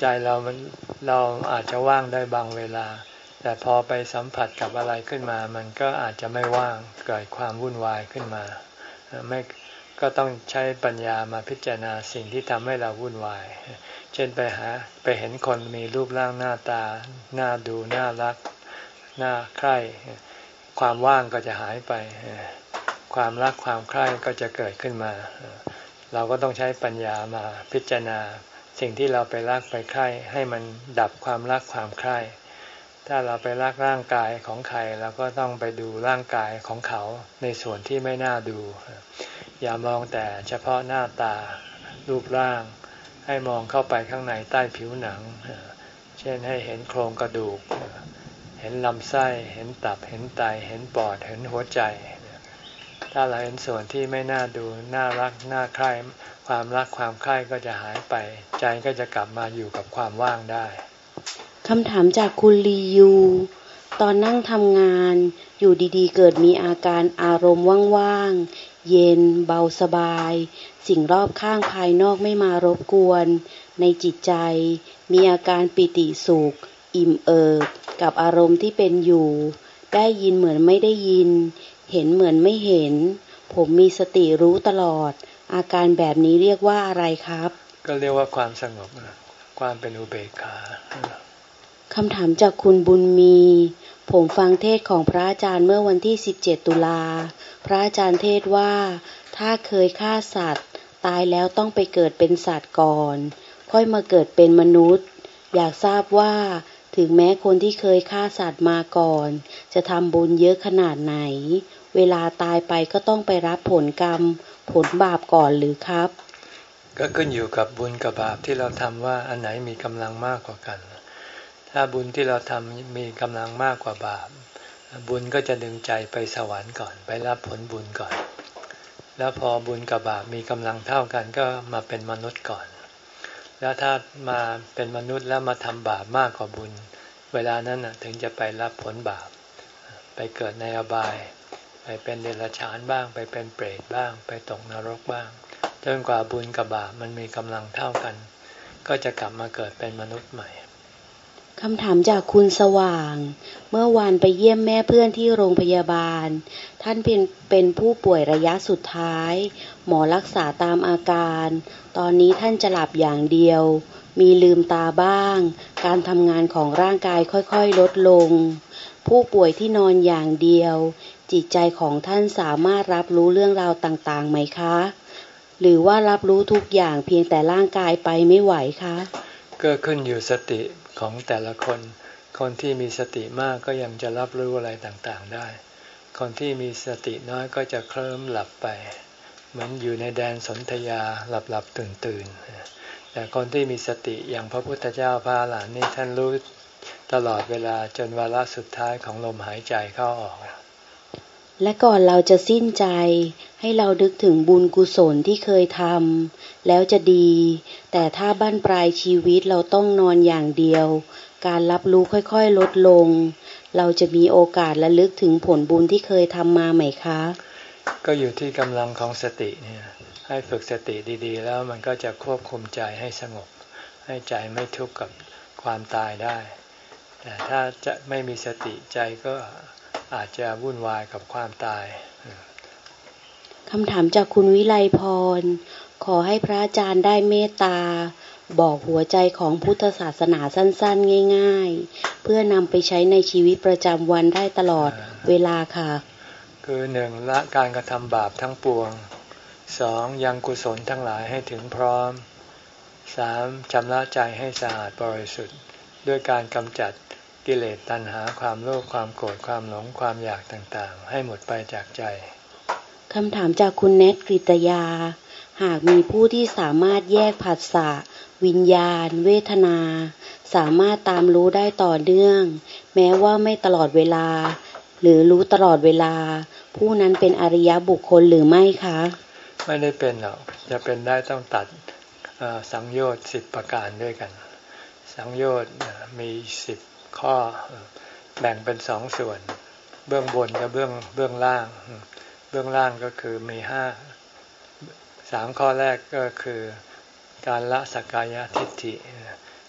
ใจเรามันเราอาจจะว่างได้บางเวลาแต่พอไปสัมผัสกับอะไรขึ้นมามันก็อาจจะไม่ว่างเกิดความวุ่นวายขึ้นมาไม่ก็ต้องใช้ปัญญามาพิจารณาสิ่งที่ทำให้เราวุ่นวายเช่นไปหาไปเห็นคนมีรูปร่างหน้าตาน่าดูน่ารักน่าใคร่ความว่างก็จะหายไปความรักความใคร่ก็จะเกิดขึ้นมาเราก็ต้องใช้ปัญญามาพิจารณาสิ่งที่เราไปรักไปใคร่ให้มันดับความรักความใคร่ถ้าเราไปรักร่างกายของใครเราก็ต้องไปดูร่างกายของเขาในส่วนที่ไม่น่าดูอย่ามองแต่เฉพาะหน้าตารูปร่างให้มองเข้าไปข้างในใต้ผิวหนังเช่นให้เห็นโครงกระดูกเห็นลำไส้เห็นตับเห็นไตเห็นปอดเห็นหัวใจถ้าเราเห็นส่วนที่ไม่น่าดูน่ารักน่าใคร่ความรักความใคร่ก็จะหายไปใจก็จะกลับมาอยู่กับความว่างได้คำถามจากคุณลียูตอนนั่งทำงานอยู่ดีๆเกิดมีอาการอารมณ์ว่างๆเย็นเบาสบายสิ่งรอบข้างภายนอกไม่มารบกวนในจิตใจมีอาการปิติสุขอิ่มเอิบกับอารมณ์ที่เป็นอยู่ได้ยินเหมือนไม่ได้ยินเห็นเหมือนไม่เห็นผมมีสติรู้ตลอดอาการแบบนี้เรียกว่าอะไรครับก็เรียกว่าความสงบความเป็นอุเบกขาคำถามจากคุณบุญมีผมฟังเทศของพระอาจารย์เมื่อวันที่สิบเจ็ดตุลาพระอาจารย์เทศว่าถ้าเคยฆ่าสัตว์ตายแล้วต้องไปเกิดเป็นสัตว์ก่อนค่อยมาเกิดเป็นมนุษย์อยากทราบว่าถึงแม้คนที่เคยฆ่าสัตว์มาก่อนจะทำบุญเยอะขนาดไหนเวลาตายไปก็ต้องไปรับผลกรรมผลบาปก่อนหรือครับก็ขึ้นอยู่กับบุญกับบาปที่เราทำว่าอันไหนมีกำลังมากกว่ากันถ้าบุญที่เราทำมีกำลังมากกว่าบาปบุญก็จะดึงใจไปสวรรค์ก่อนไปรับผลบุญก่อนแล้วพอบุญกับบาปมีกำลังเท่ากันก็มาเป็นมนุษย์ก่อนแล้วถ้ามาเป็นมนุษย์แล้วมาทำบาปมากกว่าบุญเวลานั้นถึงจะไปรับผลบาปไปเกิดในอบายไปเป็นเดรัจฉานบ้างไปเป็นเปรตบ้างไปตกนรกบ้างจนกว่าบุญกับบาปมันมีกำลังเท่ากันก็จะกลับมาเกิดเป็นมนุษย์ใหม่คำถามจากคุณสว่างเมื่อวานไปเยี่ยมแม่เพื่อนที่โรงพยาบาลท่านเป็นเป็นผู้ป่วยระยะสุดท้ายหมอรักษาตามอาการตอนนี้ท่านจะหลับอย่างเดียวมีลืมตาบ้างการทำงานของร่างกายค่อยๆลดลงผู้ป่วยที่นอนอย่างเดียวจิตใจของท่านสามารถรับรู้เรื่องราวต่างๆไหมคะหรือว่ารับรู้ทุกอย่างเพียงแต่ร่างกายไปไม่ไหวคะก็ขึ้นอยู่สติของแต่ละคนคนที่มีสติมากก็ยังจะรับรู้อะไรต่างๆได้คนที่มีสติน้อยก็จะเคลิ้มหลับไปเหมือนอยู่ในแดนสนธยาหลับๆตื่นๆแต่คนที่มีสติอย่างพระพุทธเจ้าพระอรหันต์นี่ท่านรู้ตลอดเวลาจนวาระสุดท้ายของลมหายใจเข้าออกและก่อนเราจะสิ้นใจให้เรานึกถึงบุญกุศลที่เคยทำแล้วจะดีแต่ถ้าบั้นปลายชีวิตเราต้องนอนอย่างเดียวการรับรู้ค่อยๆลดลงเราจะมีโอกาสระลึกถึงผลบุญที่เคยทำมาไหมคะก็อยู่ที่กำลังของสติเนี่ยให้ฝึกสติดีๆแล้วมันก็จะควบคุมใจให้สงบให้ใจไม่ทุกข์กับความตายได้แต่ถ้าจะไม่มีสติใจก็อาจจะวุ่นวายกับความตายคำถามจากคุณวิไลพรขอให้พระอาจารย์ได้เมตตาบอกหัวใจของพุทธศาสนาสั้นๆง่ายๆเพื่อนำไปใช้ในชีวิตประจำวันได้ตลอดเวลาค่ะคือหนึ่งละการกระทำบาปทั้งปวงสองยังกุศลทั้งหลายให้ถึงพร้อมสามชำระใจให้สะอาดบริสุทธิ์ด้วยการกำจัดกิเลสตัณหาความโลภความโกรธความหลงความอยากต่างๆให้หมดไปจากใจคำถามจากคุณเนตกฤตยาหากมีผู้ที่สามารถแยกผัสสะวิญญาณเวทนาสามารถตามรู้ได้ต่อเนื่องแม้ว่าไม่ตลอดเวลาหรือรู้ตลอดเวลาผู้นั้นเป็นอริยบุคคลหรือไม่คะไม่ได้เป็นหรอกจะเป็นได้ต้องตัดสังโยชน์สิบประการด้วยกันสังโยชน์มีสิบข้อแบ่งเป็นสองส่วนเบื้องบนกับเบื้องเบื้องล่างเบื้องล่างก็คือมีห้าสามข้อแรกก็คือการละสักกายทิฏฐิ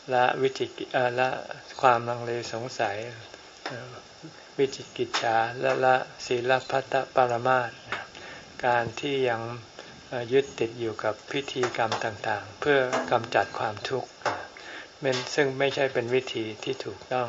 ละวิจิกิละความลังเลสงสัยวิจิกิจฉาและละศีลพัตตปรมาสการที่ยังยึดติดอยู่กับพิธีกรรมต่างๆเพื่อกำจัดความทุกข์ซึ่งไม่ใช่เป็นวิธีที่ถูกต้อง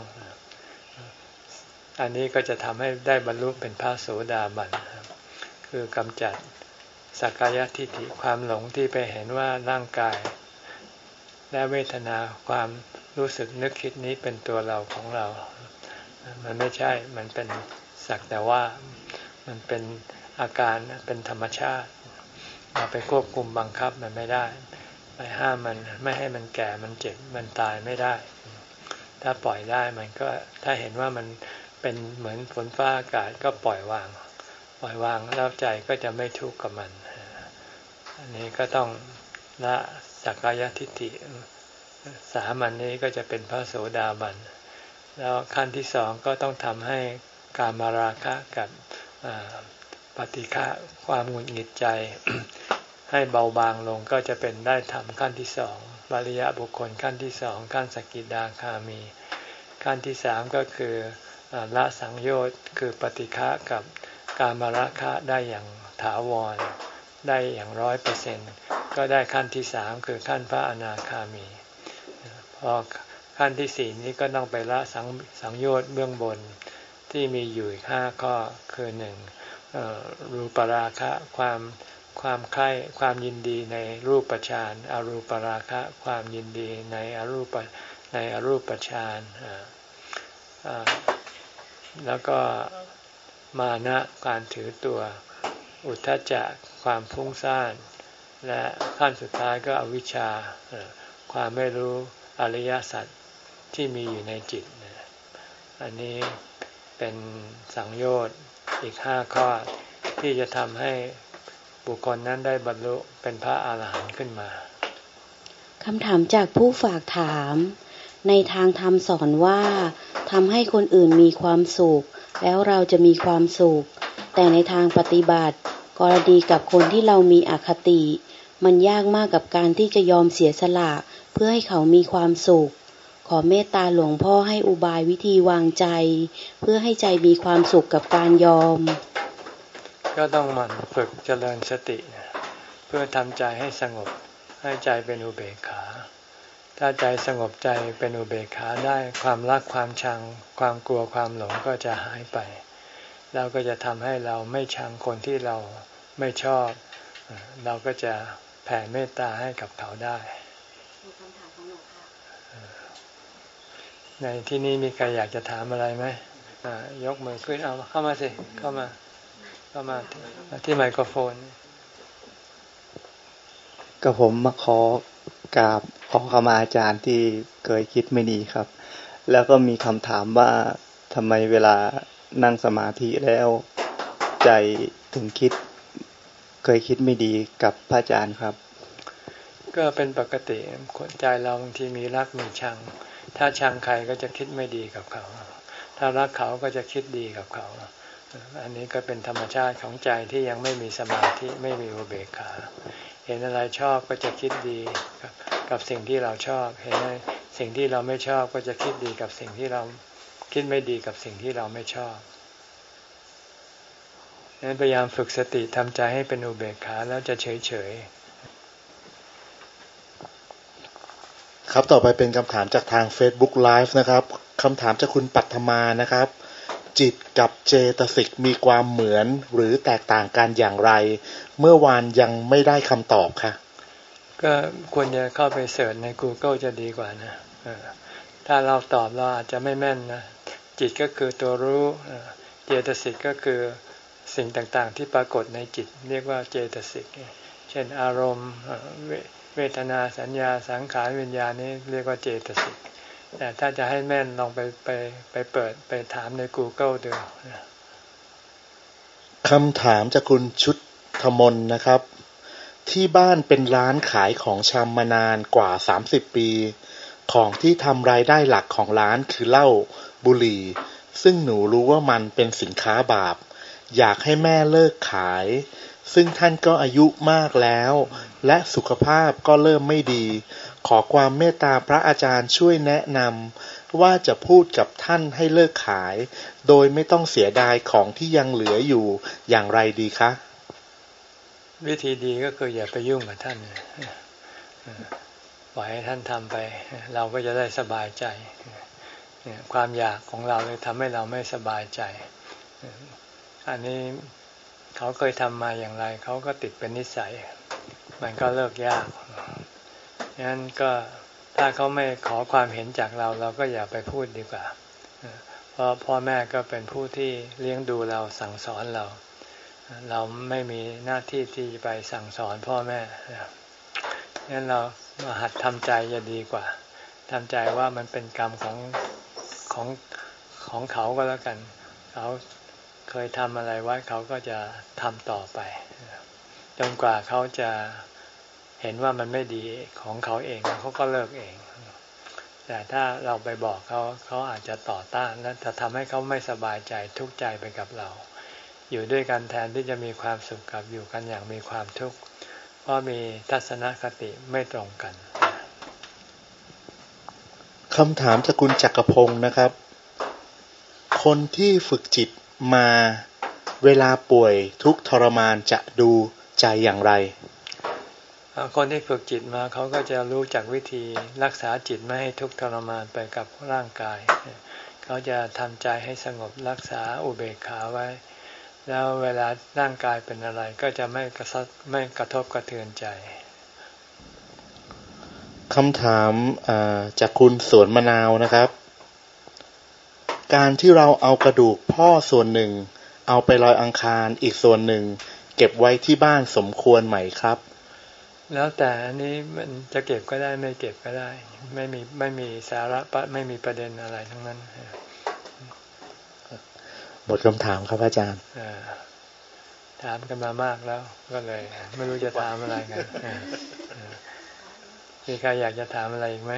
อันนี้ก็จะทำให้ได้บรรลุเป็นพระโสดาบันคือกำจัดสักกายทิฏฐิความหลงที่ไปเห็นว่าร่างกายและเวทนาความรู้สึกนึกคิดนี้เป็นตัวเราของเรามันไม่ใช่มันเป็นสักแต่ว่ามันเป็นอาการเป็นธรรมชาติเราไปควบคุมบังคับมันไม่ได้ไปห้ามมันไม่ให้มันแก่มันเจ็บมันตายไม่ได้ถ้าปล่อยได้มันก็ถ้าเห็นว่ามันเป็นเหมือนฝนฟ้าอากาศก็ปล่อยวางปล่อยวางแล้วใจก็จะไม่ทุกข์กับมันอันนี้ก็ต้องละสักกายทิฏฐิสามัญนี้ก็จะเป็นพระโสดาบันแล้วขั้นที่สองก็ต้องทำให้กามราคะกับปฏิฆะความหงุดหงิดใจ ให้เบาบางลงก็จะเป็นได้ทำขั้นที่สองอริยบุคคลขั้นที่สองขั้นสกิทาคามีขั้นที่สามก็คือละสังโยชน์คือปฏิฆะกับกามราคะได้อย่างถาวรได้อย่างร้อยเปอร์เซ็นต์ก็ได้ขั้นที่สามคือขั้นพระอนาคามีพอขั้นที่สี่นี้ก็ต้องไปละสังสังโยชน์เบื้องบนที่มีอยู่อีกห้าข้อคือหนึ่งรูปราคะความความใคร่ความยินดีในรูปฌานอรูปราคะความยินดีในอรูปในอรูปฌานแล้วก็มานะการถือตัวอุทธัจจะความฟุ้งซ่านและขั้นสุดท้ายก็อวิชชาความไม่รู้อริยสัจที่มีอยู่ในจิตอันนี้เป็นสังโยชน์อีกห้าข้อที่จะทำให้บุคคลนั้นได้บรรลุเป็นพระอาหารหันต์ขึ้นมาคำถามจากผู้ฝากถามในทางธรรมสอนว่าทำให้คนอื่นมีความสุขแล้วเราจะมีความสุขแต่ในทางปฏิบัติกรณีกับคนที่เรามีอคติมันยากมากกับการที่จะยอมเสียสละเพื่อให้เขามีความสุขขอเมตตาหลวงพ่อให้อุบายวิธีวางใจเพื่อให้ใจมีความสุขกับการยอมก็ต้องหมั่นฝึกเจริญสติเพื่อทำใจให้สงบให้ใจเป็นอุเบกขาถ้าใจสงบใจเป็นอุเบกขาได้ความรักความชังความกลัวความหลงก็จะหายไปแล้วก็จะทำให้เราไม่ชังคนที่เราไม่ชอบเราก็จะแผ่เมตตาให้กับเขาได้ในที่นี้มีใครอยากจะถามอะไรไหมยกมือขึ้นเอาเข้ามาสิเข้ามาเข้ามาที่ไมโครโฟนก็ผมมาขอกราบขอขมาอาจารย์ที่เคยคิดไม่ดีครับแล้วก็มีคำถามว่าทำไมเวลานั่งสมาธิแล้วใจถึงคิดเคยคิดไม่ดีกับพระอาจารย์ครับก็เป็นปกติคนใจเราบางทีมีรักมีชังถ้าชังใครก็จะคิดไม่ดีกับเขาถ้ารักเขาก็จะคิดดีกับเขาอันนี้ก็เป็นธรรมชาติของใจที่ยังไม่มีสมาธิไม่มีอุเบกขาเห็นอะไรชอบก็จะคิดดีกับกับสิ่งที่เราชอบเห็นสิ่งที่เราไม่ชอบก็จะคิดดีกับสิ่งที่เราคิดไม่ดีกับสิ่งที่เราไม่ชอบดังนั้นพยายามฝึกสติทำใจให้เป็นอุเบกขาแล้วจะเฉยเฉยครับต่อไปเป็นคำถามจากทาง Facebook Live นะครับคำถามจากคุณปัทมานะครับจิตกับเจตสิกมีความเหมือนหรือแตกต่างกันอย่างไรเมื่อวานยังไม่ได้คำตอบค่ะก็ควรจะเข้าไปเสิร์ชใน Google จะดีกว่านะถ้าเราตอบเราอาจจะไม่แม่นนะจิตก็คือตัวรู้เจตสิกก็คือสิ่งต่างๆที่ปรากฏในจิตเรียกว่าเจตสิกเช่นอารมณ์เวทนาสัญญาสังขารวิญญาณนี้เรียกว่าเจตสิกแต่ถ้าจะให้แม่นลองไปไปไปเปิดไปถามใน Google ดูคำถามจากคุณชุดธมนนะครับที่บ้านเป็นร้านขายของชำมานานกว่าสามสิบปีของที่ทำรายได้หลักของร้านคือเหล้าบุหรี่ซึ่งหนูรู้ว่ามันเป็นสินค้าบาปอยากให้แม่เลิกขายซึ่งท่านก็อายุมากแล้วและสุขภาพก็เริ่มไม่ดีขอความเมตตาพระอาจารย์ช่วยแนะนำว่าจะพูดกับท่านให้เลิกขายโดยไม่ต้องเสียดายของที่ยังเหลืออยู่อย่างไรดีคะวิธีดีก็คืออย่าไปยุ่งกับท่านปล่อยให้ท่านทำไปเราก็จะได้สบายใจความอยากของเราเลยทำให้เราไม่สบายใจอันนี้เขาเคยทำมาอย่างไรเขาก็ติดเป็นนิสัยมันก็เลิกยากงั้นก็ถ้าเขาไม่ขอความเห็นจากเราเราก็อย่าไปพูดดีกว่าเพราะพ่อแม่ก็เป็นผู้ที่เลี้ยงดูเราสั่งสอนเราเราไม่มีหน้าที่ที่ไปสั่งสอนพ่อแม่งั้นเรามาหัดทำใจจะดีกว่าทำใจว่ามันเป็นกรรมของของของเขาก็แล้วกันเขาเคยทำอะไรไว้เขาก็จะทำต่อไปจนกว่าเขาจะเห็นว่ามันไม่ดีของเขาเองเขาก็เลิกเองแต่ถ้าเราไปบอกเขาเขาอาจจะต่อต้านและจะทำให้เขาไม่สบายใจทุกข์ใจไปกับเราอยู่ด้วยกันแทนที่จะมีความสุขกับอยู่กันอย่างมีความทุกข์เพราะมีทัศนคติไม่ตรงกันคำถามจากคุณจักรพงศ์นะครับคนที่ฝึกจิตมาเวลาป่วยทุกข์ทรมานจะดูใจอย่างไรคนที่ฝึกจิตมาเขาก็จะรู้จักวิธีรักษาจิตไม่ให้ทุกข์ทรมานไปกับร่างกายเขาจะทำใจให้สงบรักษาอุเบกขาไว้แล้วเวลาร่างกายเป็นอะไรก็จะไม่กระทบไม่กระทบกระเทือนใจคำถามจากคุณสวนมะนาวนะครับการที่เราเอากระดูกพ่อส่วนหนึ่งเอาไปลอยอังคารอีกส่วนหนึ่งเก็บไว้ที่บ้านสมควรไหมครับแล้วแต่อันนี้มันจะเก็บก็ได้ไม่เก็บก็ได้ไม่มีไม่มีสาระไม่มีประเด็นอะไรทั้งนั้นหมดคำถามครับอาจารย์ถามกันมามากแล้วก็เลยไม่รู้จะถามอะไรกันมีใครอยากจะถามอะไรอีกไหม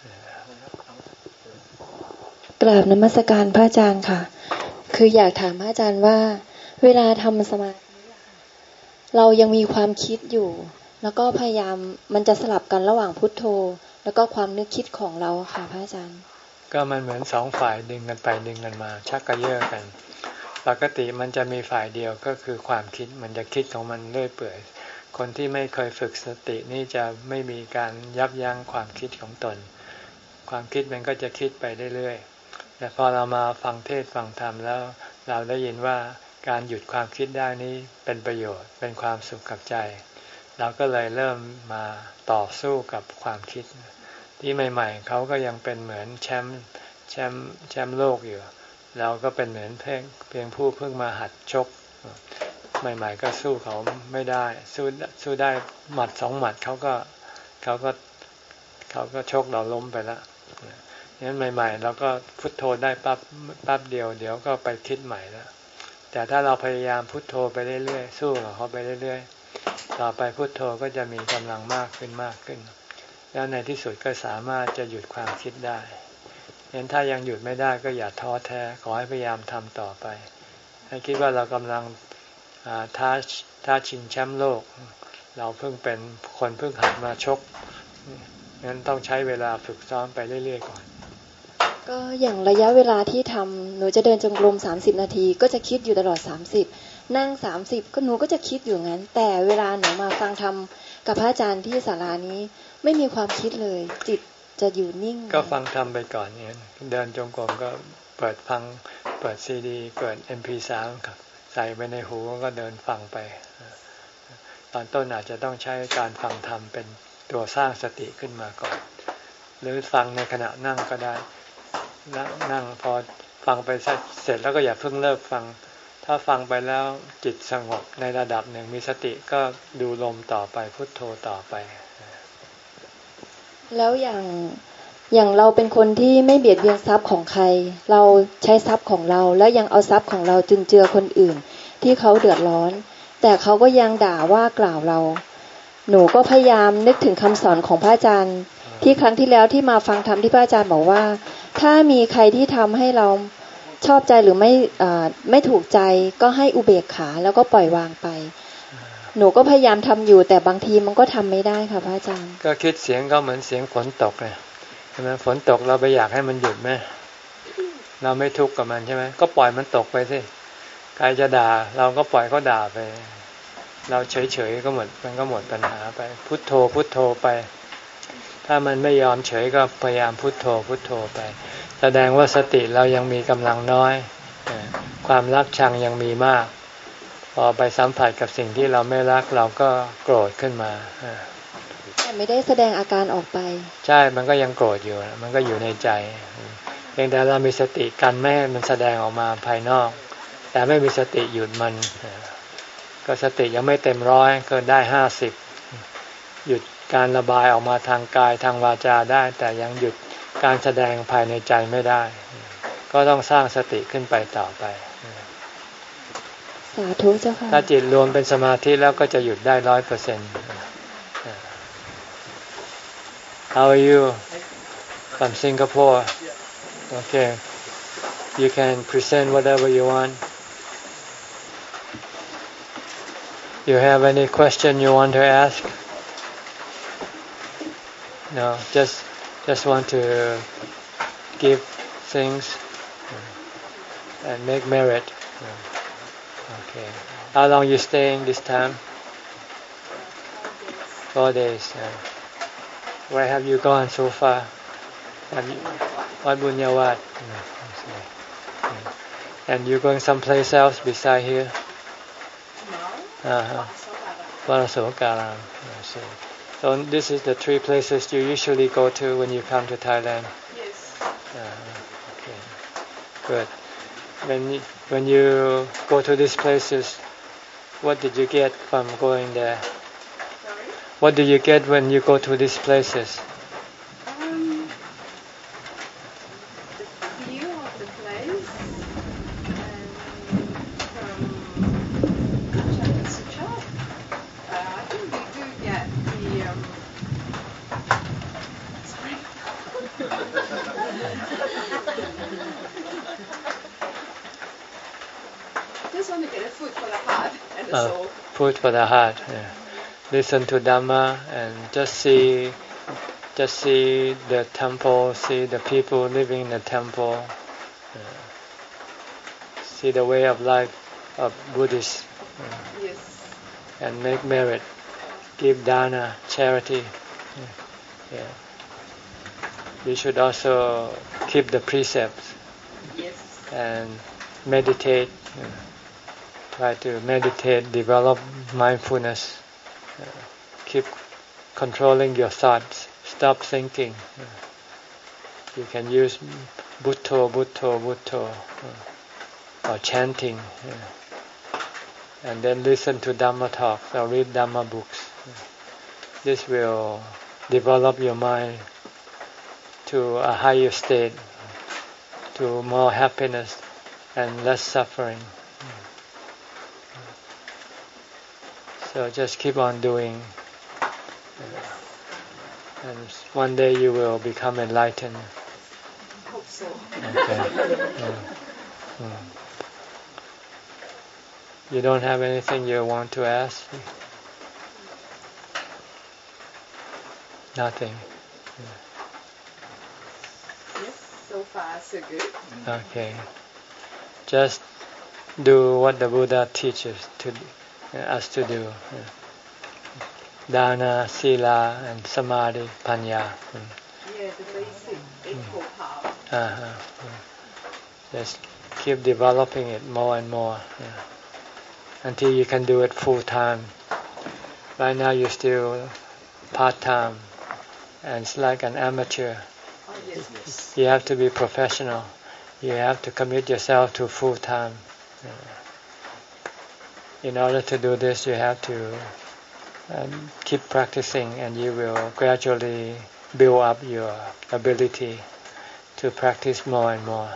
กราบนมัสการพระอาจารย์ค่ะคืออยากถามพระอาจารย์ว่าเวลาทำสมาธิเรายังมีความคิดอยู่แล้วก็พยายามมันจะสลับกันระหว่างพุทโธแล้วก็ความนึกคิดของเราค่ะพระอาจารย์ก็มันเหมือนสองฝ่ายดึงกันไปดึงกันมาชักกระเยาะกันปกติมันจะมีฝ่ายเดียวก็คือความคิดมันจะคิดของมันเรื่อยเปื่อยคนที่ไม่เคยฝึกสตินี่จะไม่มีการยับยั้งความคิดของตนความคิดมันก็จะคิดไปเรื่อยๆแต่พอเรามาฟังเทศน์ฟังธรรมแล้วเราได้ยินว่าการหยุดความคิดได้นี้เป็นประโยชน์เป็นความสุขกับใจเราก็เลยเริ่มมาต่อสู้กับความคิดที่ใหม่ๆเขาก็ยังเป็นเหมือนแชมป์แชมป์แชมป์โลกอยู่เราก็เป็นเหมือนเพียงเพียงผู้เพิ่งมาหัดชกใหม่ๆก็สู้เขาไม่ได้สู้สู้ได้หมัดสองหมัดเขาก็เขาก็เขาก็ชกเราล้มไปแล้วงั้นใหม่ๆเราก็พุทโธได้ปั๊บปั๊บเดียวเดี๋ยวก็ไปคิดใหม่แล้วแต่ถ้าเราพยายามพุทโธไปเรื่อยๆสู้กับเขาไปเรื่อยๆต่อไปพุทโธก็จะมีกำลังมากขึ้นมากขึ้นแล้วในที่สุดก็สามารถจะหยุดความคิดได้งั้นถ้ายังหยุดไม่ได้ก็อย่าท้อแท้ขอให้พยายามทำต่อไปให้คิดว่าเรากำลังท้าท้าชิงแชมป์โลกเราเพิ่งเป็นคนเพิ่งหัดมาชกงั้นต้องใช้เวลาฝึกซ้อมไปเรื่อยๆก่อนก็อย่างระยะเวลาที่ทำหนูจะเดินจงกรมสามสิบนาทีก็จะคิดอยู่ตลอดสามสิบนั่งสามสิบก็หนูก็จะคิดอยู่งั้นแต่เวลาหนูมาฟังธรรมกับพระอาจารย์ที่ศาลานี้ไม่มีความคิดเลยจิตจะอยู่นิ่งก็ฟังธรรมไปก่อนเนี่ยเดินจงกรมก็เปิดฟังเปิดซีดีเปิด เอ็ม พี สาม ครับใส่ไปในหูก็เดินฟังไปตอนต้นอาจจะต้องใช้การฟังธรรมเป็นตัวสร้างสติขึ้นมาก่อนหรือฟังในขณะนั่งก็ได้นั่งพอฟังไปเสร็จแล้วก็อย่าเพิ่งเลิกฟังถ้าฟังไปแล้วจิตสงบในระดับหนึ่งมีสติก็ดูลมต่อไปพุทโธต่อไปแล้วอย่างอย่างเราเป็นคนที่ไม่เบียดเบียนทรัพย์ของใครเราใช้ทรัพย์ของเราแล้วยังเอาทรัพย์ของเราจุนเจือคนอื่นที่เขาเดือดร้อนแต่เขาก็ยังด่าว่ากล่าวเราหนูก็พยายามนึกถึงคำสอนของพระอาจารย์ที่ครั้งที่แล้วที่มาฟังธรรมที่พระอาจารย์บอกว่าถ้ามีใครที่ทำให้เราชอบใจหรือไม่อ่าไม่ถูกใจก็ให้อุเบกขาแล้วก็ปล่อยวางไปหนูก็พยายามทำอยู่แต่บางทีมันก็ทำไม่ได้ค่ะพระอาจารย์ก็คิดเสียงก็เหมือนเสียงฝนตกเลยใช่ไหมฝนตกเราไปอยากให้มันหยุดไหมเราไม่ทุกข์กับมันใช่ไหมก็ปล่อยมันตกไปสิใครจะด่าเราก็ปล่อยเขาด่าไปเราเฉยๆก็หมดมันก็หมดปัญหาไปพุทโธพุทโธไปถ้ามันไม่ยอมเฉยก็พยายามพุทโธพุทโธไปแสดงว่าสติเรายังมีกำลังน้อยความรักชังยังมีมากพอไปสัมผัสกับสิ่งที่เราไม่รักเราก็โกรธขึ้นมาแต่ไม่ได้แสดงอาการออกไปใช่มันก็ยังโกรธอยู่มันก็อยู่ในใจเพียงแต่เรามีสติกันไม่ให้มันแสดงออกมาภายนอกแต่ไม่มีสติหยุดมันก็สติยังไม่เต็มร้อยก็ได้ห้าสิบหยุดการระบายออกมาทางกายทางวาจาได้แต่ยังหยุดการแสดงภายในใจไม่ได้ก็ต้องสร้างสติขึ้นไปต่อไปสาธุเจ้าค่ะถ้าจิตรวมเป็นสมาธิแล้วก็จะหยุดได้ร้อยเปอร์เซ็นต์ How are you from Singapore? Okay, you can present whatever you want. You have any question you want to ask? No, just just want to give things and make merit. Okay. How long you staying this time? Four days. Uh, where have you gone so far? Have you, what Bunyawat? And you going someplace else beside here? No. Uh-huh. Varasokaram. So this is the three places you usually go to when you come to Thailand? Yes. Uh, okay. Good. When you, when you go to these places, what did you get from going there? Sorry? What do you get when you go to these places? Um, the view of the place and from Ajahn Sutra. Uh, I think we do get the um, sorry. Just want to get a food for the heart and the uh, soul. Food for the heart. Yeah. Listen to Dhamma and just see, just see the temple, see the people living in the temple, uh, see the way of life of Buddhists, uh, Yes. and make merit, give dana, charity. Yeah. Yeah. You should also keep the precepts. Yes. And meditate. Uh, try to meditate, develop mindfulness. Uh, keep controlling your thoughts. Stop thinking. Uh, you can use Bhutto, Bhutto, Bhutto, uh, or chanting. Uh, and then listen to Dhamma talks or read Dhamma books. Uh, this will develop your mind to a higher state, to more happiness and less suffering. So just keep on doing, and one day you will become enlightened. I hope so. Okay. Yeah. Mm. You don't have anything you want to ask? Nothing. Yes, so far so good. Okay. Just do what the Buddha teaches to us to do. Dana, Sila, and Samadhi, Panya. Yeah, the basic eightfold path. Uh-huh. Just keep developing it more and more, yeah, until you can do it full time. Right now you're still part time, and it's like an amateur. Oh, yes, yes. You have to be professional. You have to commit yourself to full time. Yeah. In order to do this, you have to um, keep practicing, and you will gradually build up your ability to practice more and more.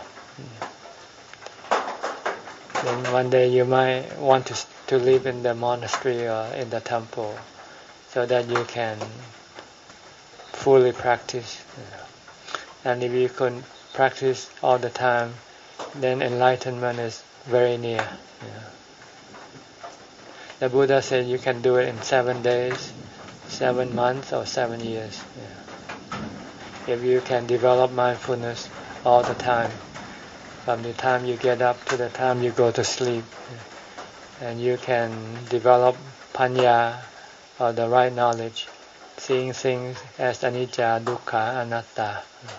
Then one day you might want to to live in the monastery or in the temple, so that you can fully practice. And if you can practice all the time, then enlightenment is very near. The Buddha said you can do it in seven days, seven months, or seven years. Yeah. If you can develop mindfulness all the time, from the time you get up to the time you go to sleep, and you can develop panya, or the right knowledge, seeing things as anicca, dukkha, anatta.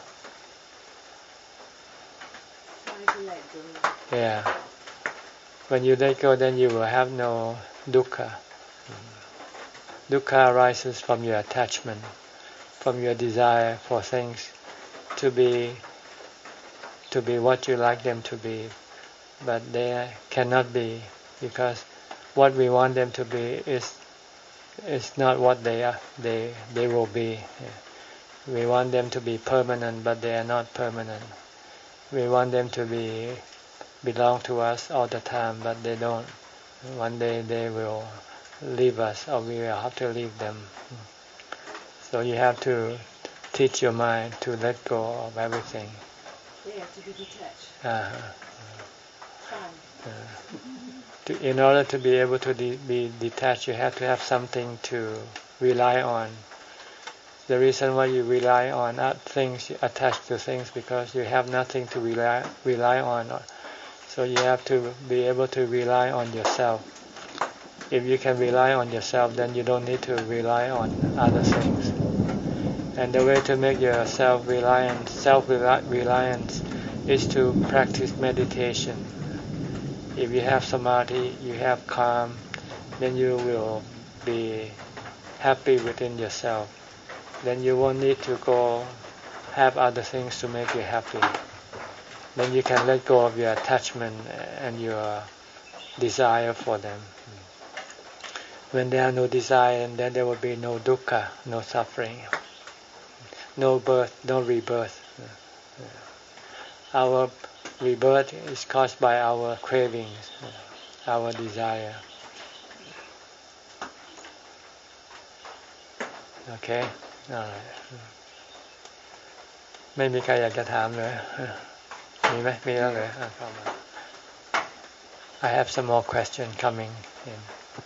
Yeah. When you let go, then you will have no dukkha. Dukkha arises from your attachment, from your desire for things to be to be what you like them to be, but they cannot be, because what we want them to be is is not what they are. They they will be. We want them to be permanent, but they are not permanent. We want them to be belong to us all the time, but they don't. One day they will leave us, or we will have to leave them. So you have to teach your mind to let go of everything. They have to be detached. Uh-huh. Uh, to, in order to be able to de- be detached, you have to have something to rely on. The reason why you rely on things, attached to things, because you have nothing to rely rely on. So you have to be able to rely on yourself. If you can rely on yourself, then you don't need to rely on other things. And the way to make yourself reliant, self-reliance, is to practice meditation. If you have samadhi, you have calm, then you will be happy within yourself. Then you won't need to go have other things to make you happy. Then you can let go of your attachment and your desire for them. When there are no desire, then there will be no dukkha, no suffering, no birth, no rebirth. Our rebirth is caused by our cravings, our desire. Okay? All right. ไม่มีใครอยากจะถามเลยมีไหมมีแล้วเลยเข้ามา I have some more question coming in.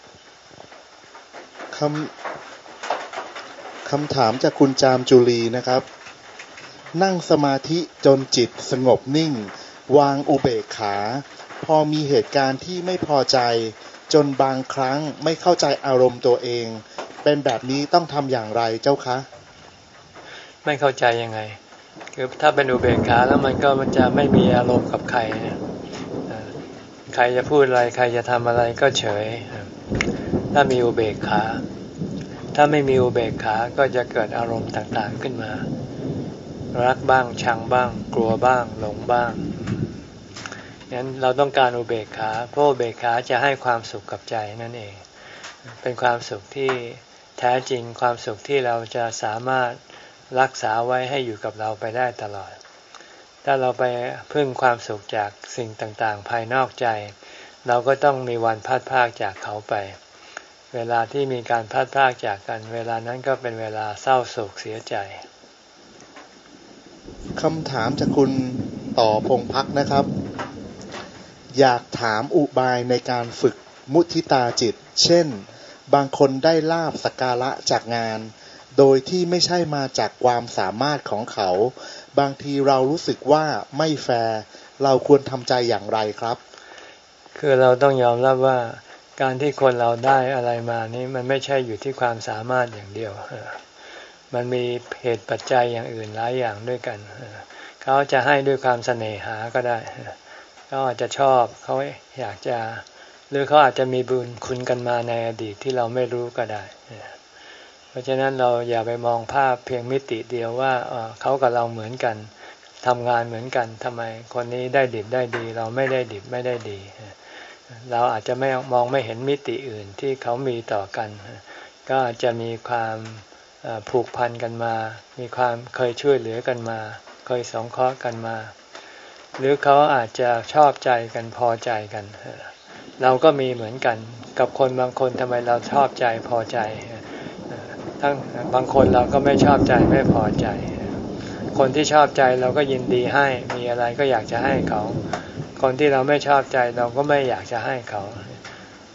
คำคำถามจากคุณจามจุลีนะครับนั่งสมาธิจนจิตสงบนิ่งวางอุเบกขาพอมีเหตุการณ์ที่ไม่พอใจจนบางครั้งไม่เข้าใจอารมณ์ตัวเองเป็นแบบนี้ต้องทำอย่างไรเจ้าคะไม่เข้าใจยังไงคือถ้าเป็นอุเบกขาแล้วมันก็มันจะไม่มีอารมณ์กับใครใครจะพูดอะไรใครจะทำอะไรก็เฉยถ้ามีอุเบกขาถ้าไม่มีอุเบกขาก็จะเกิดอารมณ์ต่างๆขึ้นมารักบ้างชังบ้างกลัวบ้างหลงบ้างงั้นเราต้องการอุเบกขาเพราะอุเบกขาจะให้ความสุขกับใจนั่นเองเป็นความสุขที่แท้จริงความสุขที่เราจะสามารถรักษาไว้ให้อยู่กับเราไปได้ตลอดถ้าเราไปพึ่งความสุขจากสิ่งต่างๆภายนอกใจเราก็ต้องมีวันพลัดพรากจากเขาไปเวลาที่มีการพลัดพรากจากกันเวลานั้นก็เป็นเวลาเศร้าโศกเสียใจคำถามจากคุณต่อพงภักดิ์นะครับอยากถามอุบายในการฝึกมุทิตาจิตเช่นบางคนได้ลาภสักการะจากงานโดยที่ไม่ใช่มาจากความสามารถของเขาบางทีเรารู้สึกว่าไม่แฟร์เราควรทำใจอย่างไรครับคือเราต้องยอมรับว่าการที่คนเราได้อะไรมานี่มันไม่ใช่อยู่ที่ความสามารถอย่างเดียวมันมีเหตุปัจจัยอย่างอื่นหลายอย่างด้วยกันเขาจะให้ด้วยความเสน่หาก็ได้เขาอาจจะชอบเขาอยากจะหรือเขาอาจจะมีบุญคุณกันมาในอดีตที่เราไม่รู้ก็ได้เพราะฉะนั้นเราอย่าไปมองภาพเพียงมิติเดียวว่าเขากับเราเหมือนกันทำงานเหมือนกันทำไมคนนี้ได้ดิบได้ดีเราไม่ได้ดิบไม่ได้ดีเราอาจจะไม่มองไม่เห็นมิติอื่นที่เขามีต่อกันก็อาจจะมีความผูกพันกันมามีความเคยช่วยเหลือกันมาเคยสงเคราะห์กันมาหรือเขาอาจจะชอบใจกันพอใจกันเราก็มีเหมือนกันกับคนบางคนทำไมเราชอบใจพอใจทั้งบางคนเราก็ไม่ชอบใจไม่พอใจคนที่ชอบใจเราก็ยินดีให้มีอะไรก็อยากจะให้เขาคนที่เราไม่ชอบใจเราก็ไม่อยากจะให้เขา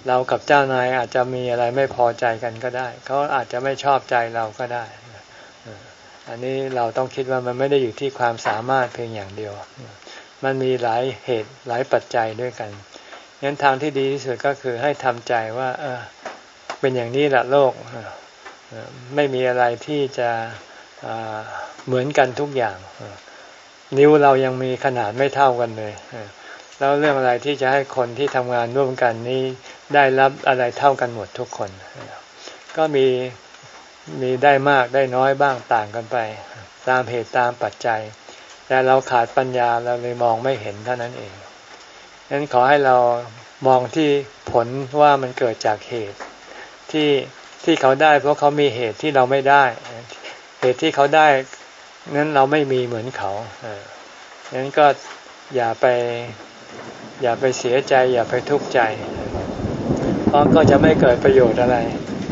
เรากับเจ้านายอาจจะมีอะไรไม่พอใจกันก็ได้เขาอาจจะไม่ชอบใจเราก็ได้อันนี้เราต้องคิดว่ามันไม่ได้อยู่ที่ความสามารถเพียงอย่างเดียวมันมีหลายเหตุหลายปัจจัยด้วยกันงั้นทางที่ดีที่สุดก็คือให้ทำใจว่าเออเป็นอย่างนี้แหละโลกไม่มีอะไรที่จะเหมือนกันทุกอย่างนิ้วเรายังมีขนาดไม่เท่ากันเลยแล้วเรื่องอะไรที่จะให้คนที่ทำงานร่วมกันนี้ได้รับอะไรเท่ากันหมดทุกคนก็มีมีได้มากได้น้อยบ้างต่างกันไปตามเหตุตามปัจจัยแต่เราขาดปัญญาเราเลยมองไม่เห็นเท่านั้นเองงั้นขอให้เรามองที่ผลว่ามันเกิดจากเหตุที่ที่เขาได้เพราะเขามีเหตุที่เราไม่ได้เหตุที่เขาได้นั้นเราไม่มีเหมือนเขางั้นก็อย่าไปอย่าไปเสียใจอย่าไปทุกข์ใจเพราะก็จะไม่เกิดประโยชน์อะไร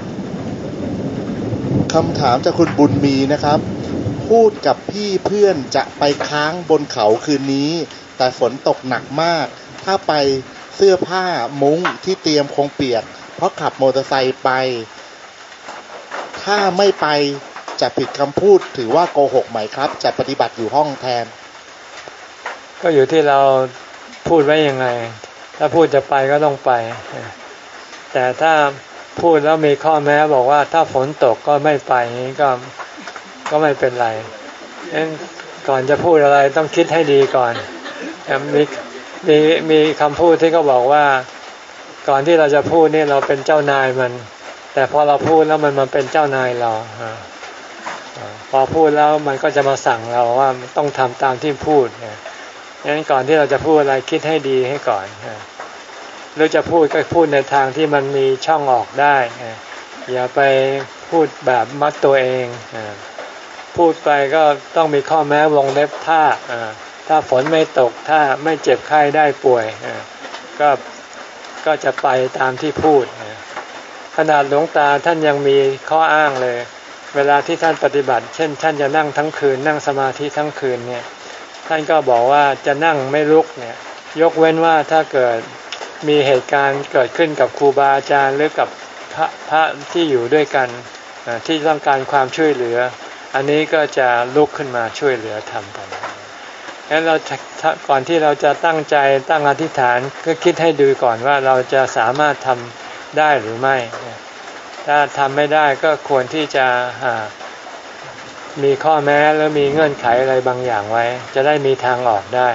คำถามจากคุณบุญมีนะครับพูดกับพี่เพื่อนจะไปค้างบนเขาคืนนี้แต่ฝนตกหนักมากถ้าไปเสื้อผ้ามุ้งที่เตรียมคงเปียกเพราะขับมอเตอร์ไซค์ไปถ้าไม่ไปจะผิดคำพูดถือว่าโกหกไหมครับจะปฏิบัติอยู่ห้องแทนก็อยู่ที่เราพูดไว้ยังไงถ้าพูดจะไปก็ต้องไปแต่ถ้าพูดแล้วมีข้อแม้บอกว่าถ้าฝนตกก็ไม่ไปนี้ก็ก็ไม่เป็นไรเอ็นก่อนจะพูดอะไรต้องคิดให้ดีก่อนมีมีมีคำพูดที่เขาบอกว่าก่อนที่เราจะพูดนี่เราเป็นเจ้านายมันแต่พอเราพูดแล้วมันมันเป็นเจ้านายเราพอพูดแล้วมันก็จะมาสั่งเราว่าต้องทำตามที่พูดงั้นก่อนที่เราจะพูดอะไรคิดให้ดีให้ก่อนหรือจะพูดก็พูดในทางที่มันมีช่องออกได้อย่าไปพูดแบบมัดตัวเองพูดไปก็ต้องมีข้อแม้วงเล็บถ้าถ้าฝนไม่ตกถ้าไม่เจ็บไข้ได้ป่วยก็ก็จะไปตามที่พูดขนาดหลวงตาท่านยังมีข้ออ้างเลยเวลาที่ท่านปฏิบัติเช่นท่านจะนั่งทั้งคืนนั่งสมาธิทั้งคืนเนี่ยท่านก็บอกว่าจะนั่งไม่ลุกเนี่ยยกเว้นว่าถ้าเกิดมีเหตุการณ์เกิดขึ้นกับครูบาอาจารย์หรือกับพระพระที่อยู่ด้วยกันที่ต้องการความช่วยเหลืออันนี้ก็จะลุกขึ้นมาช่วยเหลือทำกันงั้นเราก่อนที่เราจะตั้งใจตั้งอธิษฐานก็คิดให้ดูก่อนว่าเราจะสามารถทำได้หรือไม่ถ้าทำไม่ได้ก็ควรที่จะมีข้อแม้แล้วมีเงื่อนไขอะไรบางอย่างไว้จะได้มีทางออกได้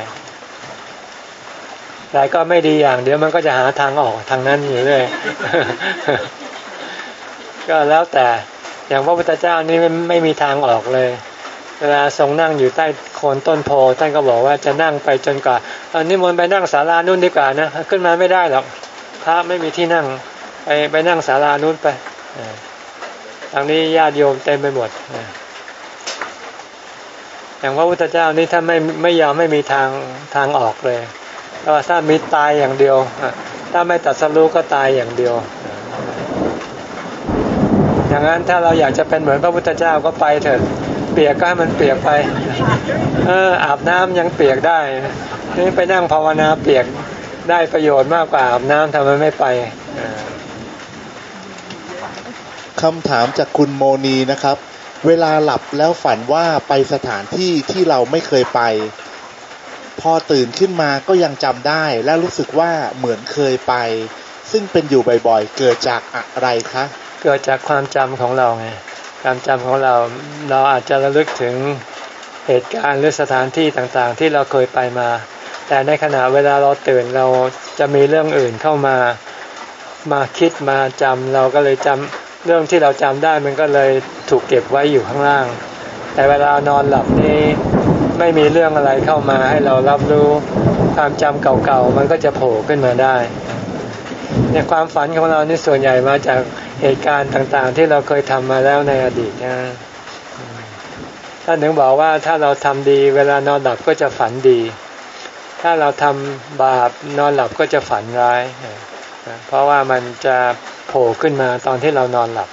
แต่ก็ไม่ดีอย่างเดี๋ยวมันก็จะหาทางออกทางนั้นอยู่เลย ก็แล้วแต่อย่างพระพุทธเจ้านี่ไม่ไม่มีทางออกเลยเวลาทรงนั่งอยู่ใต้โคนต้นโพท่านก็บอกว่าจะนั่งไปจนกว่าอันนี้มนต์ไปนั่งศาลานู่นดีกว่านะขึ้นมาไม่ได้หรอกพระไม่มีที่นั่งไปไปนั่งศาลานู่นไปทางนี้ญาติโยมเต็มไปหมดอย่างพระพุทธเจ้านี่ท่านไม่ไม่ยอมไม่มีทางทางออกเลยก็ถ้ามีตายอย่างเดียวถ้าไม่ตรัสรู้ก็ตายอย่างเดียวอย่างนั้นถ้าเราอยากจะเป็นเหมือนพระพุทธเจ้าก็ไปเถิดเปียกก็ให้มันเปียกไปเอออาบน้ำยังเปียกได้นี่ไปนั่งภาวนาเปียกได้ประโยชน์มากกว่าอาบน้ำทำไมไม่ไปคำถามจากคุณโมนีนะครับเวลาหลับแล้วฝันว่าไปสถานที่ที่เราไม่เคยไปพอตื่นขึ้นมาก็ยังจำได้และรู้สึกว่าเหมือนเคยไปซึ่งเป็นอยู่บ่อยๆเกิดจากอะไรคะเกิดจากความจำของเราไงความจำของเราเราอาจจะระลึกถึงเหตุการณ์หรือสถานที่ต่างๆที่เราเคยไปมาแต่ในขณะเวลาเราตื่นเราจะมีเรื่องอื่นเข้ามามาคิดมาจำเราก็เลยจำเรื่องที่เราจำได้มันก็เลยถูกเก็บไว้อยู่ข้างล่างแต่เวลานอนหลับนี่ไม่มีเรื่องอะไรเข้ามาให้เรารับรู้ความจำเก่าๆมันก็จะโผล่ขึ้นมาได้ในความฝันของเรานี่ส่วนใหญ่มาจากเหตุการณ์ต่างๆที่เราเคยทำมาแล้วในอดีตนะท่านถึงบอกว่าถ้าเราทำดีเวลานอนหลับก็จะฝันดีถ้าเราทำบาปนอนหลับก็จะฝันร้ายเพราะว่ามันจะโผล่ขึ้นมาตอนที่เรานอนหลับ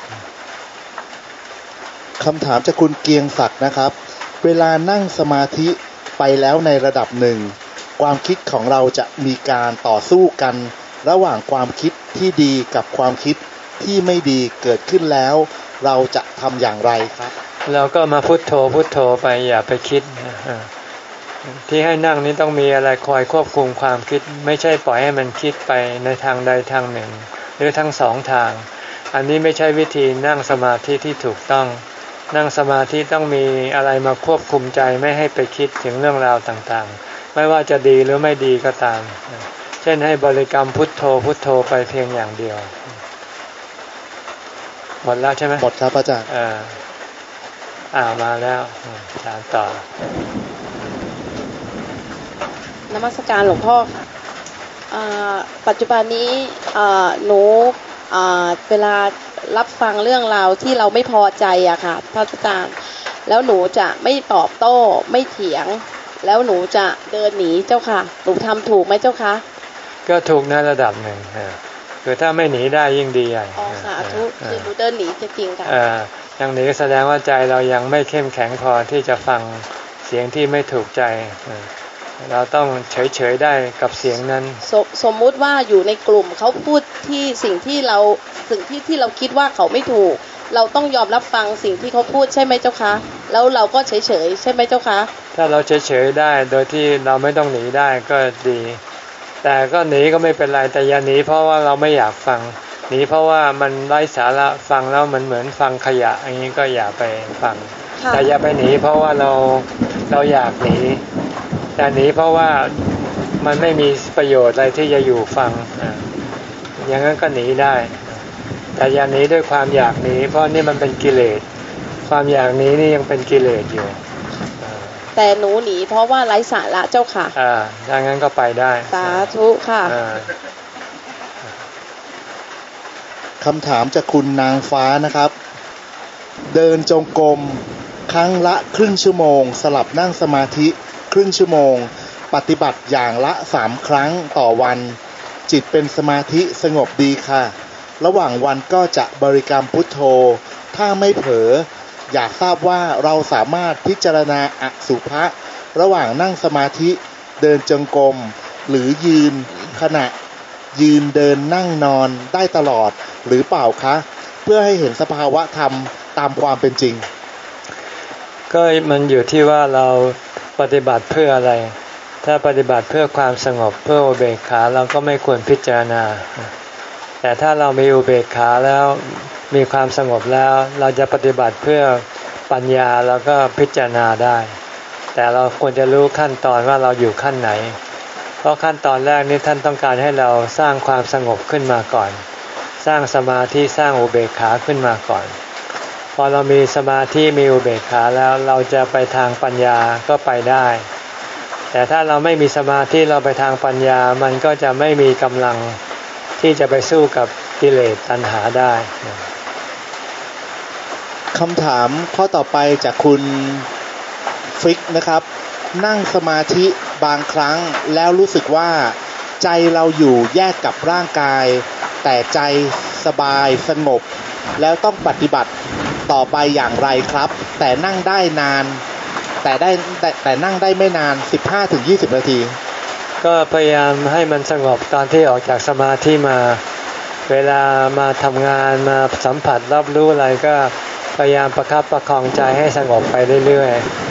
คำถามจากคุณเกียงศักดิ์นะครับเวลานั่งสมาธิไปแล้วในระดับหนึ่งความคิดของเราจะมีการต่อสู้กันระหว่างความคิดที่ดีกับความคิดที่ไม่ดีเกิดขึ้นแล้วเราจะทำอย่างไรครับเราก็มาพุทโธพุทโธไปอย่าไปคิดที่ให้นั่งนี้ต้องมีอะไรคอยควบคุมความคิดไม่ใช่ปล่อยให้มันคิดไปในทางใดทางหนึ่งหรือทั้งสองทางอันนี้ไม่ใช่วิธีนั่งสมาธิที่ถูกต้องนั่งสมาธิต้องมีอะไรมาควบคุมใจไม่ให้ไปคิดถึงเรื่องราวต่างๆไม่ว่าจะดีหรือไม่ดีก็ตามเช่นให้บริกรรมพุทโธพุทโธไปเพียงอย่างเดียวหมดแล้วใช่ไหมหมดครับอาจารย์อ่าอ่ามาแล้วถามต่อนมัสการหลวงพ่อค่ะปัจจุบันนี้หนูเวลารับฟังเรื่องราวที่เราไม่พอใจอะค่ะพระอาจารย์แล้วหนูจะไม่ตอบโต้ไม่เถียงแล้วหนูจะเดินหนีเจ้าค่ะหนูทำถูกไหมเจ้าคะก็ถูกในระดับหนึ่งคือถ้าไม่หนีได้ยิ่งดีใหญ่อ๋อสาธุคือหนูเดินหนีจริงๆค่ะอย่างนี้แสดงว่าใจเรายังไม่เข้มแข็งพอที่จะฟังเสียงที่ไม่ถูกใจเราต้องเฉยๆได้กับเสียงนั้นส, สมมุติว่าอยู่ในกลุ่มเขาพูดที่สิ่งที่เราสิ่งที่ที่เราคิดว่าเขาไม่ถูกเราต้องยอมรับฟังสิ่งที่เขาพูดใช่ไหมเจ้าคะแล้วเราก็เฉยๆใช่ไหมเจ้าคะถ้าเราเฉยๆได้โดยที่เราไม่ต้องหนีได้ก็ดีแต่ก็หนีก็ไม่เป็นไรแต่อย่าหนีเพราะว่าเราไม่อยากฟังหนีเพราะว่ามันไร้สาระฟังแล้วมันเหมือนฟังขยะอย่างนี้ก็อย่าไปฟังแต่อย่าไปหนีเพราะว่าเราเราอยากหนีแต่หนีเพราะว่ามันไม่มีประโยชน์อะไรที่จะอยู่ฟังอ่าอย่างนั้นก็หนีได้แต่อย่าหนีด้วยความอยากหนีเพราะนี่มันเป็นกิเลสความอยากหนีนี่ยังเป็นกิเลสอยู่แต่หนูหนีเพราะว่าไร้สาระเจ้าค่ะอ่าดังนั้นก็ไปได้สาธุค่ะคำถามจากคุณนางฟ้านะครับเดินจงกรมครั้งละครึ่งชั่วโมงสลับนั่งสมาธิครึ่งชั่วโมงปฏิบัติอย่างละสามครั้งต่อวันจิตเป็นสมาธิสงบดีค่ะระหว่างวันก็จะบริกรรมพุทโธถ้าไม่เผลออยากทราบว่าเราสามารถพิจารณาอสุภะระหว่างนั่งสมาธิเดินจงกรมหรือยืนขณะยืนเดินนั่งนอนได้ตลอดหรือเปล่าคะเพื่อให้เห็นสภาวะธรรมตามความเป็นจริงก็มันอยู่ที่ว่าเราปฏิบัติเพื่ออะไรถ้าปฏิบัติเพื่อความสงบเพื่ออุเบกขาเราก็ไม่ควรพิจารณาแต่ถ้าเรามีอุเบกขาแล้วมีความสงบแล้วเราจะปฏิบัติเพื่อปัญญาเราก็พิจารณาได้แต่เราควรจะรู้ขั้นตอนว่าเราอยู่ขั้นไหนเพราะขั้นตอนแรกนี้ท่านต้องการให้เราสร้างความสงบขึ้นมาก่อนสร้างสมาธิสร้างอุเบกขาขึ้นมาก่อนพอเรามีสมาธิมีอุเบกขาแล้วเราจะไปทางปัญญาก็ไปได้แต่ถ้าเราไม่มีสมาธิเราไปทางปัญญามันก็จะไม่มีกำลังที่จะไปสู้กับกิเลสตัณหาได้คำถามข้อต่อไปจากคุณฟริกนะครับนั่งสมาธิบางครั้งแล้วรู้สึกว่าใจเราอยู่แยกกับร่างกายแต่ใจสบายสงบแล้วต้องปฏิบัติต่อไปอย่างไรครับแต่นั่งได้นานแต่ได้แต่แต่นั่งได้ไม่นาน สิบห้าถึงยี่สิบ นาทีก็พยายามให้มันสงบตอนที่ออกจากสมาธิมาเวลามาทำงานมาสัมผัสรับรู้อะไรก็พยายามประคับประคองใจให้สงบไปเรื่อย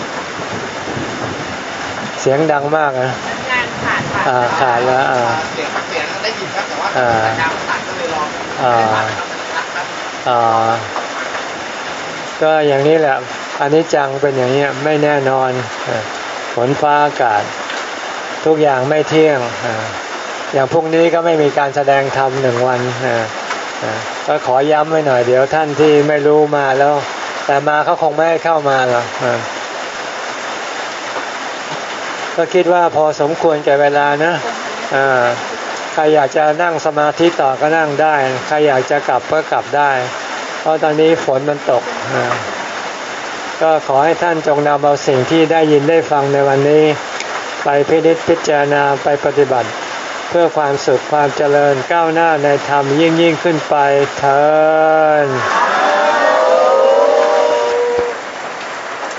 ๆเสียงดังมากนะขาดอ่าขาดแล้วอ่าเสียงเสียงได้ยินครับแต่ว่าอ่าขาดก็เลยลองอ่าอ่าก็อย่างนี้แหละอันนี้จังเป็นอย่างนี้ไม่แน่นอนฝนฟ้าอากาศทุกอย่างไม่เที่ยงอย่างพรุ่งนี้ก็ไม่มีการแสดงธรรมหนึ่งวันก็ขอย้ำไว้หน่อยเดี๋ยวท่านที่ไม่รู้มาแล้วแต่มาเขาคงไม่ให้เข้ามาหรอกก็คิดว่าพอสมควรแก่เวลานะใครอยากจะนั่งสมาธิต่อก็นั่งได้ใครอยากจะกลับก็กลับได้เพราะตอนนี้ฝนมันตกก็ขอให้ท่านจงนำเอาสิ่งที่ได้ยินได้ฟังในวันนี้ไปพินิจพิจารณาไปปฏิบัติเพื่อความสุขความเจริญก้าวหน้าในธรรมยิ่งยิ่งขึ้นไปเถิด